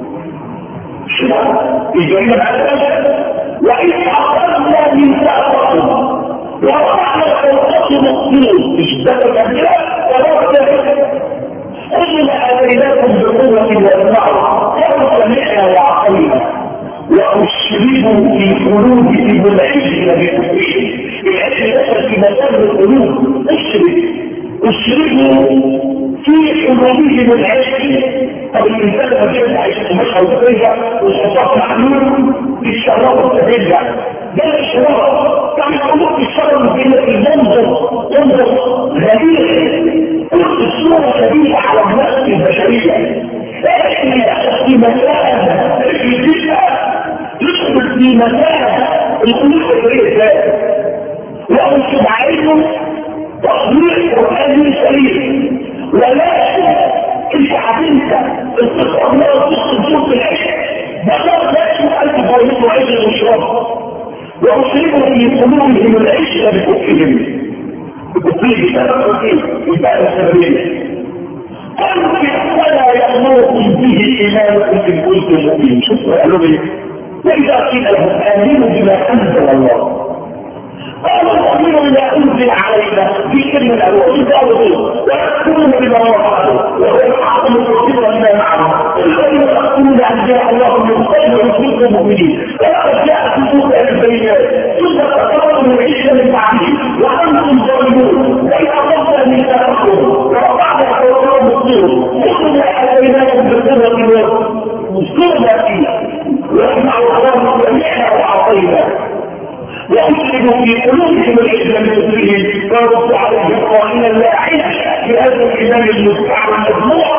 الجريمة الأساسية وإذ أخذنا ميثاقكم ورفعنا فوقكم الطور اشتبك الأنبياء ورفعنا قلنا آتيناكم بقوة واسمعوا قالوا سمعنا وعصينا وأشربوا في قلوبهم العجل بكفرهم العجل نشر في مسار القلوب اشرب اشربوا في قلوبهم العجل طب الإنسان ما بيرجع يشوف مشهد وترجع وصفات معلوم في الشراب وترجع ده الاشراف يعني حضور الشرع في المنظر منظر غريب الصورة شديدة على النفس البشرية. احنا في مساحة الجزء يدخل في مساحة القلوب البشرية ذات وأنتم عايزوا تصديق قرآني سليم ولكن انت هتنسى القصة الله وتصل في العشق بقى لا ألف فريق وعيد المشرف وأصيبوا في قلوبهم العشق بكفهم بكفهم سبب كفهم يبقى السببية قالوا ولا يأمركم به إيمانكم إن كنتم مؤمنين. شوفوا قالوا لي وإذا قيل لهم آمنوا بما أنزل الله قالوا نؤمن بما أنزل علينا في كلمة الأول قالوا ويكفرون بما وقعوا ويحكم الرسول ما معه الذين يقولون أن جاء الله من قبل وإن كنتم مؤمنين ولقد جاءكم موسى بالبينات ثم تقرروا العيش من بعده وأنتم ظالمون وإذا أخذنا ميثاقكم ورفعنا فوقكم الطور خذوا ما آتيناكم بالقوة واذكرنا فيه واسمعوا الله سمعنا وعصينا وأسلموا في قلوبهم الإسلام المسلمين فرد عليهم قائلا لا عيش بهذا الإمام المستعر المجموع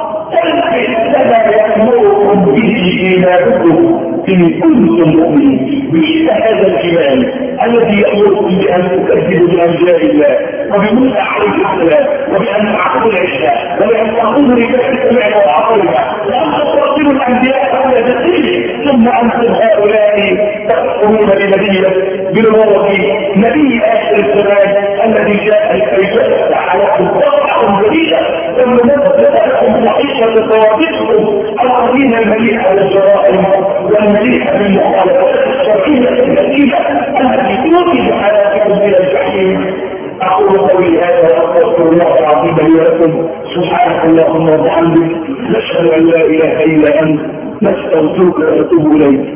فلا يأمركم به إيمانكم إن كنتم مؤمنين بإذن هذا الإيمان الذي يأمركم بأن تكذبوا بأنبياء الله وبموسى عليه السلام وبأن تعبدوا العشاء وبأن تقولوا لكيف سمعنا وعقلنا وأن تقتلوا الأنبياء على ذاتهم ثم أنتم هؤلاء تكفرون بنبي بالورد نبي آخر الزمان الذي جاء لكي يفتح لكم طرحا جديدا ثم نفتح لكم صحيحة ثوابتكم القديمة المليئة بالجرائم والمليئة بالمخالفات الشرعية الكثيرة التي توجد حياتكم إلى الجحيم. أقول قولي هذا وأستغفر الله العظيم لي ولكم سبحانك اللهم وبحمدك نشهد أن لا إله إلا أنت نستغفرك ونتوب إليك.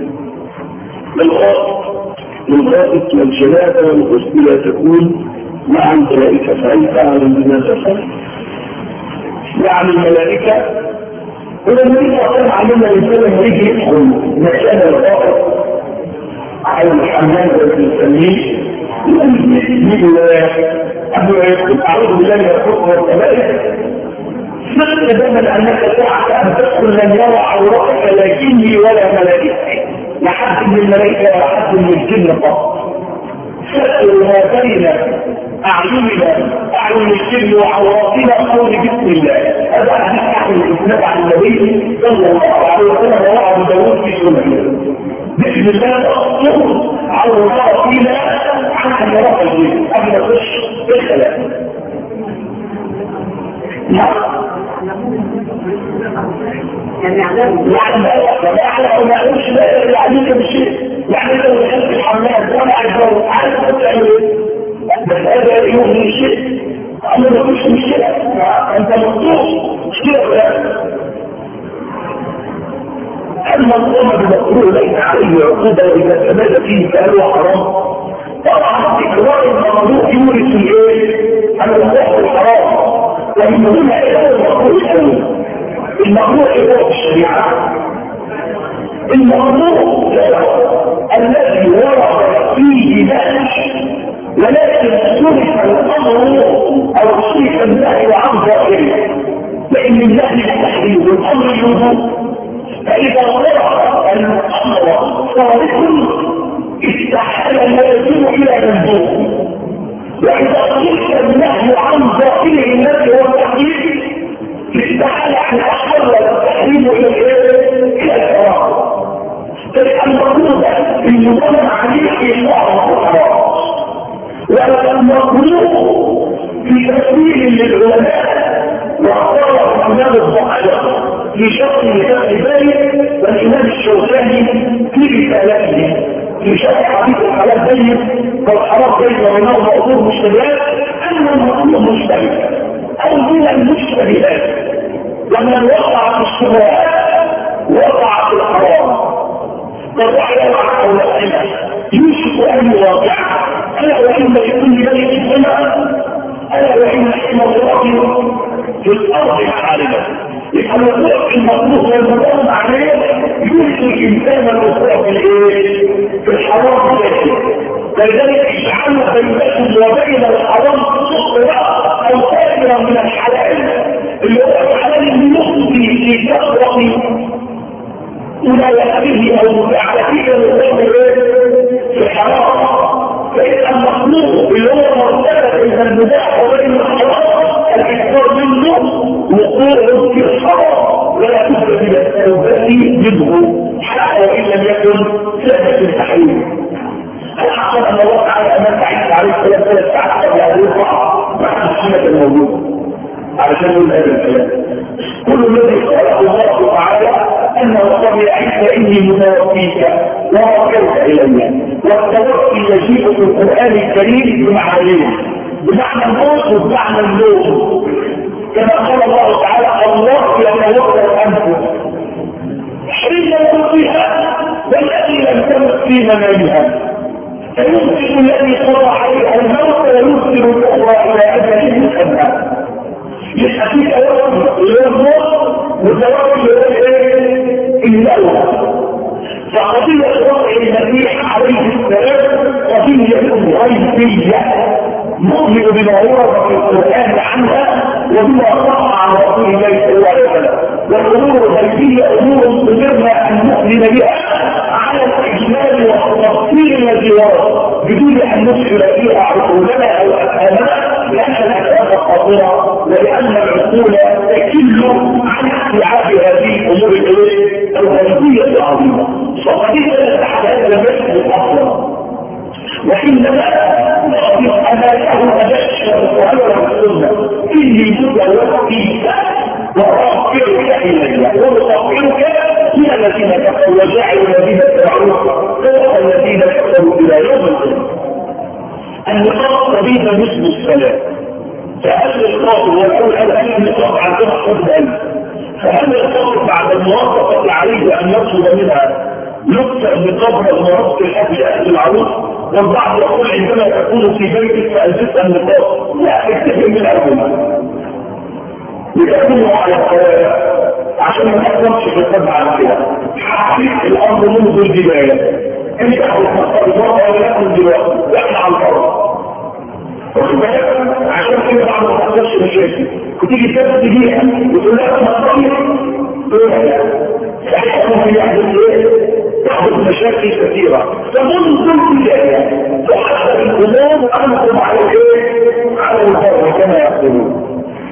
للغائب والجلالة والحسن لا تكون مع الملائكة فأنت أعلم بما تفعل. يعني الملائكة ولما يقول علمنا الإنسان يجي يدخل مكان الغائب على الحمام والمسلمين يقول أبو يقول أعوذ بالله من الحكم والكبائر فقد دائما أنك تعرف أن تدخل لن يرى عورتك لا جني ولا ملائكة لا حد من الملائكة ولا حد من الجن فقط. فقد ما بين أعيننا أعين الجن وعوراتنا قول بسم الله. هذا حديث عن الإسلام عن النبي صلى الله عليه وسلم وعن داود في سنته. بسم الله تخطر عوراتنا عن أمراض الجن قبل تخش بالخلاف. نعم يعني أعلم أعلم ما أعلمش لا يعنيك بشيء يعني لو دخلت الحمام وأنا عجبه عارف تعمل إيه بس هذا يغني شيء أنا ما كنتش مشكلة أنت مطلوب مشكلة ولا المنظومة بمقرور ليس عليه عقوبة وإذا تماد فيه فهو حرام. طبعا تكرار الموضوع يورث الإيه الموضوع الحرام ومن هنا إيه المقرور الأول المقرور إيه الشريعة المقرور الذي ورد فيه نهج ولكن صرف الأمر أو صرف النهي عن ظاهره لأن النهي التحريم والأمر الوجوب فإذا ورد الأمر صارف استحال ما يجب إلى منزوب وإذا صرف النهي عن ظاهره النهي والتحريم استحال أن أحول التحريم إلى الحرام. فالمفروض المدمر عليه الله الحرام والمفروض في تفسير للعلماء واختار الإمام الضحايا في شرح لسان ذلك والإمام الشوكاني في رسالته في شرح حديث الحلال بين والحرام بين وبينه موضوع مشتبهات أن الموضوع مشتبه أو من المشتبهات ومن وقع في الشبهات وقع في الحرام فالرحلة يقع أو الأئمة يوشك أن يواقع ألا وإن لكل ملك سمع ألا وإن حكم الله في الأرض عالمة يبقى الوقوع في المطلوب والمطلوب عليه يوشك الإنسان الوقوع في الإيه؟ في الحرام ذاته ولذلك اجعلوا بينكم وبين الحرام سخرة او كافرا من الحلال اللي هو الحلال اللي يفضي في كثرة ولايته او فعلته الامور في الحرام. فإن المخلوق اللي هو مرتبط بين المباح وبين الحرام الاكثر منه وقوع في الحرام ولا بد من التوبه منه حتى وان لم يكن سبب التحريم. الحق ان الله تعالى امام عيسى عليه السلام ثلاث ساعات قبل ان يرفع مع السنه الموجوده علشان يقول هذا الكلام. كل الذي قاله الله تعالى انه قال يا عيسى اني متوفيك ورافعك الي، والتوفي يجيء في القران الكريم بمعنيين، بمعنى الموت وبمعنى النوم، كما قال الله تعالى الله يتوفى الانفس حين موتها والتي لم تمت في منامها فيمسك الذي قضى عليها الموت ويرسل الاخرى الى اجل مسمى. يحكيك اولا الموت وتوفي النوم. فقضيه وضع المسيح عليه السلام قضيه غيبيه نؤمن بما ورد في القران عنها وبما صح عن رسول الله صلى الله عليه وسلم، والامور الغيبيه امور امرنا ان نؤمن بها على الاجمال والتفصيل الذي ورد بدون ان ندخل فيها عقولنا او افهامنا، لان الاسباب خطيره ولان العقول تكل عن استيعاب هذه الامور الغيبيه العظيمه. فقضيه تحت هذا المسجد الاصغر وإنما أمامه أبشر القرآن والسنة إني متوفيك ورافعك إلي ومطهرك من الذين كفروا وجعلوا الذين اتبعوك فوق الذين كفروا إلى يوم القيامة. النقاط قريبة مثل السلام. فهل القاضي والأول قال أن النقاط عندنا حفظ ألف، فهل القاضي بعد الموافقة عليه أن يطلب منها يكتب بقبر المرض الأهل أهل العروض؟ والبعض يقول عندما تكون في بيتك فألبسها النقاط، لا اكتفي من الأول لتكونوا على القوارع عشان ما تكونش في الطبع عن كده. حقيقة الأمر منذ البداية انت أخذ مصر الضرب ولا يكون دلوقتي واحنا على الأرض عشان كده بعض ما تحصلش مشاكل وتيجي تبت بيها وتقول لها مصرية تقول لها ساعتها ممكن يحدث ايه؟ تحدث مشاكل كثيرة. فمنذ البداية وحتى الأمور أنتم على ايه؟ على الفرق كما يقولون.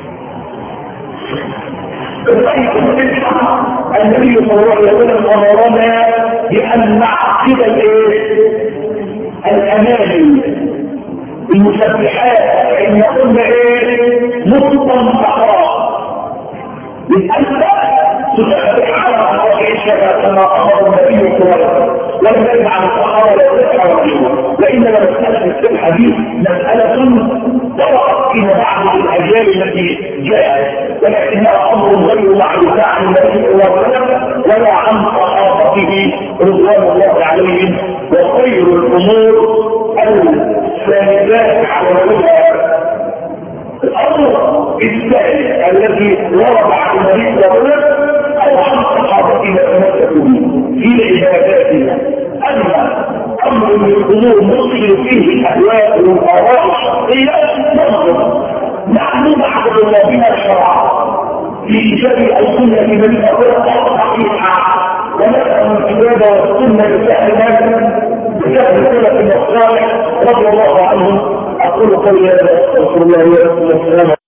النبي صلى الله عليه وسلم أمرنا بأن نعقد الايه؟ الأماني المسبحات ان يكون ايه؟ مطلقات لأنك تسبح على الله الشفاء كما امر النبي صلى الله عليه وسلم ولم يجمع الصحابه لا تسبح وانما مساله السبحه دي مساله طرقت في بعض الاجيال التي جاءت ولكنها امر غير معروف عن النبي صلى الله عليه وسلم ولا عن صحابته رضوان الله عليهم. وخير الامور الثالثات على الأولى الأمر الثالث الذي ورد عن النبي صلى الله عليه وسلم أو عن صحابتنا تمسكوا به في عباداتنا. أما أمر من الأمور ندخل فيه الأهواء والآراء الشخصية ننظر نحن نعبد الله بما شرع في كتاب السنة من الأخلاق الصحيحة ونفهم الكتاب والسنة لسهلنا بجهد السلف الصالح رضي الله عنهم. أقول قولي هذا أستغفر الله ولكم والسلام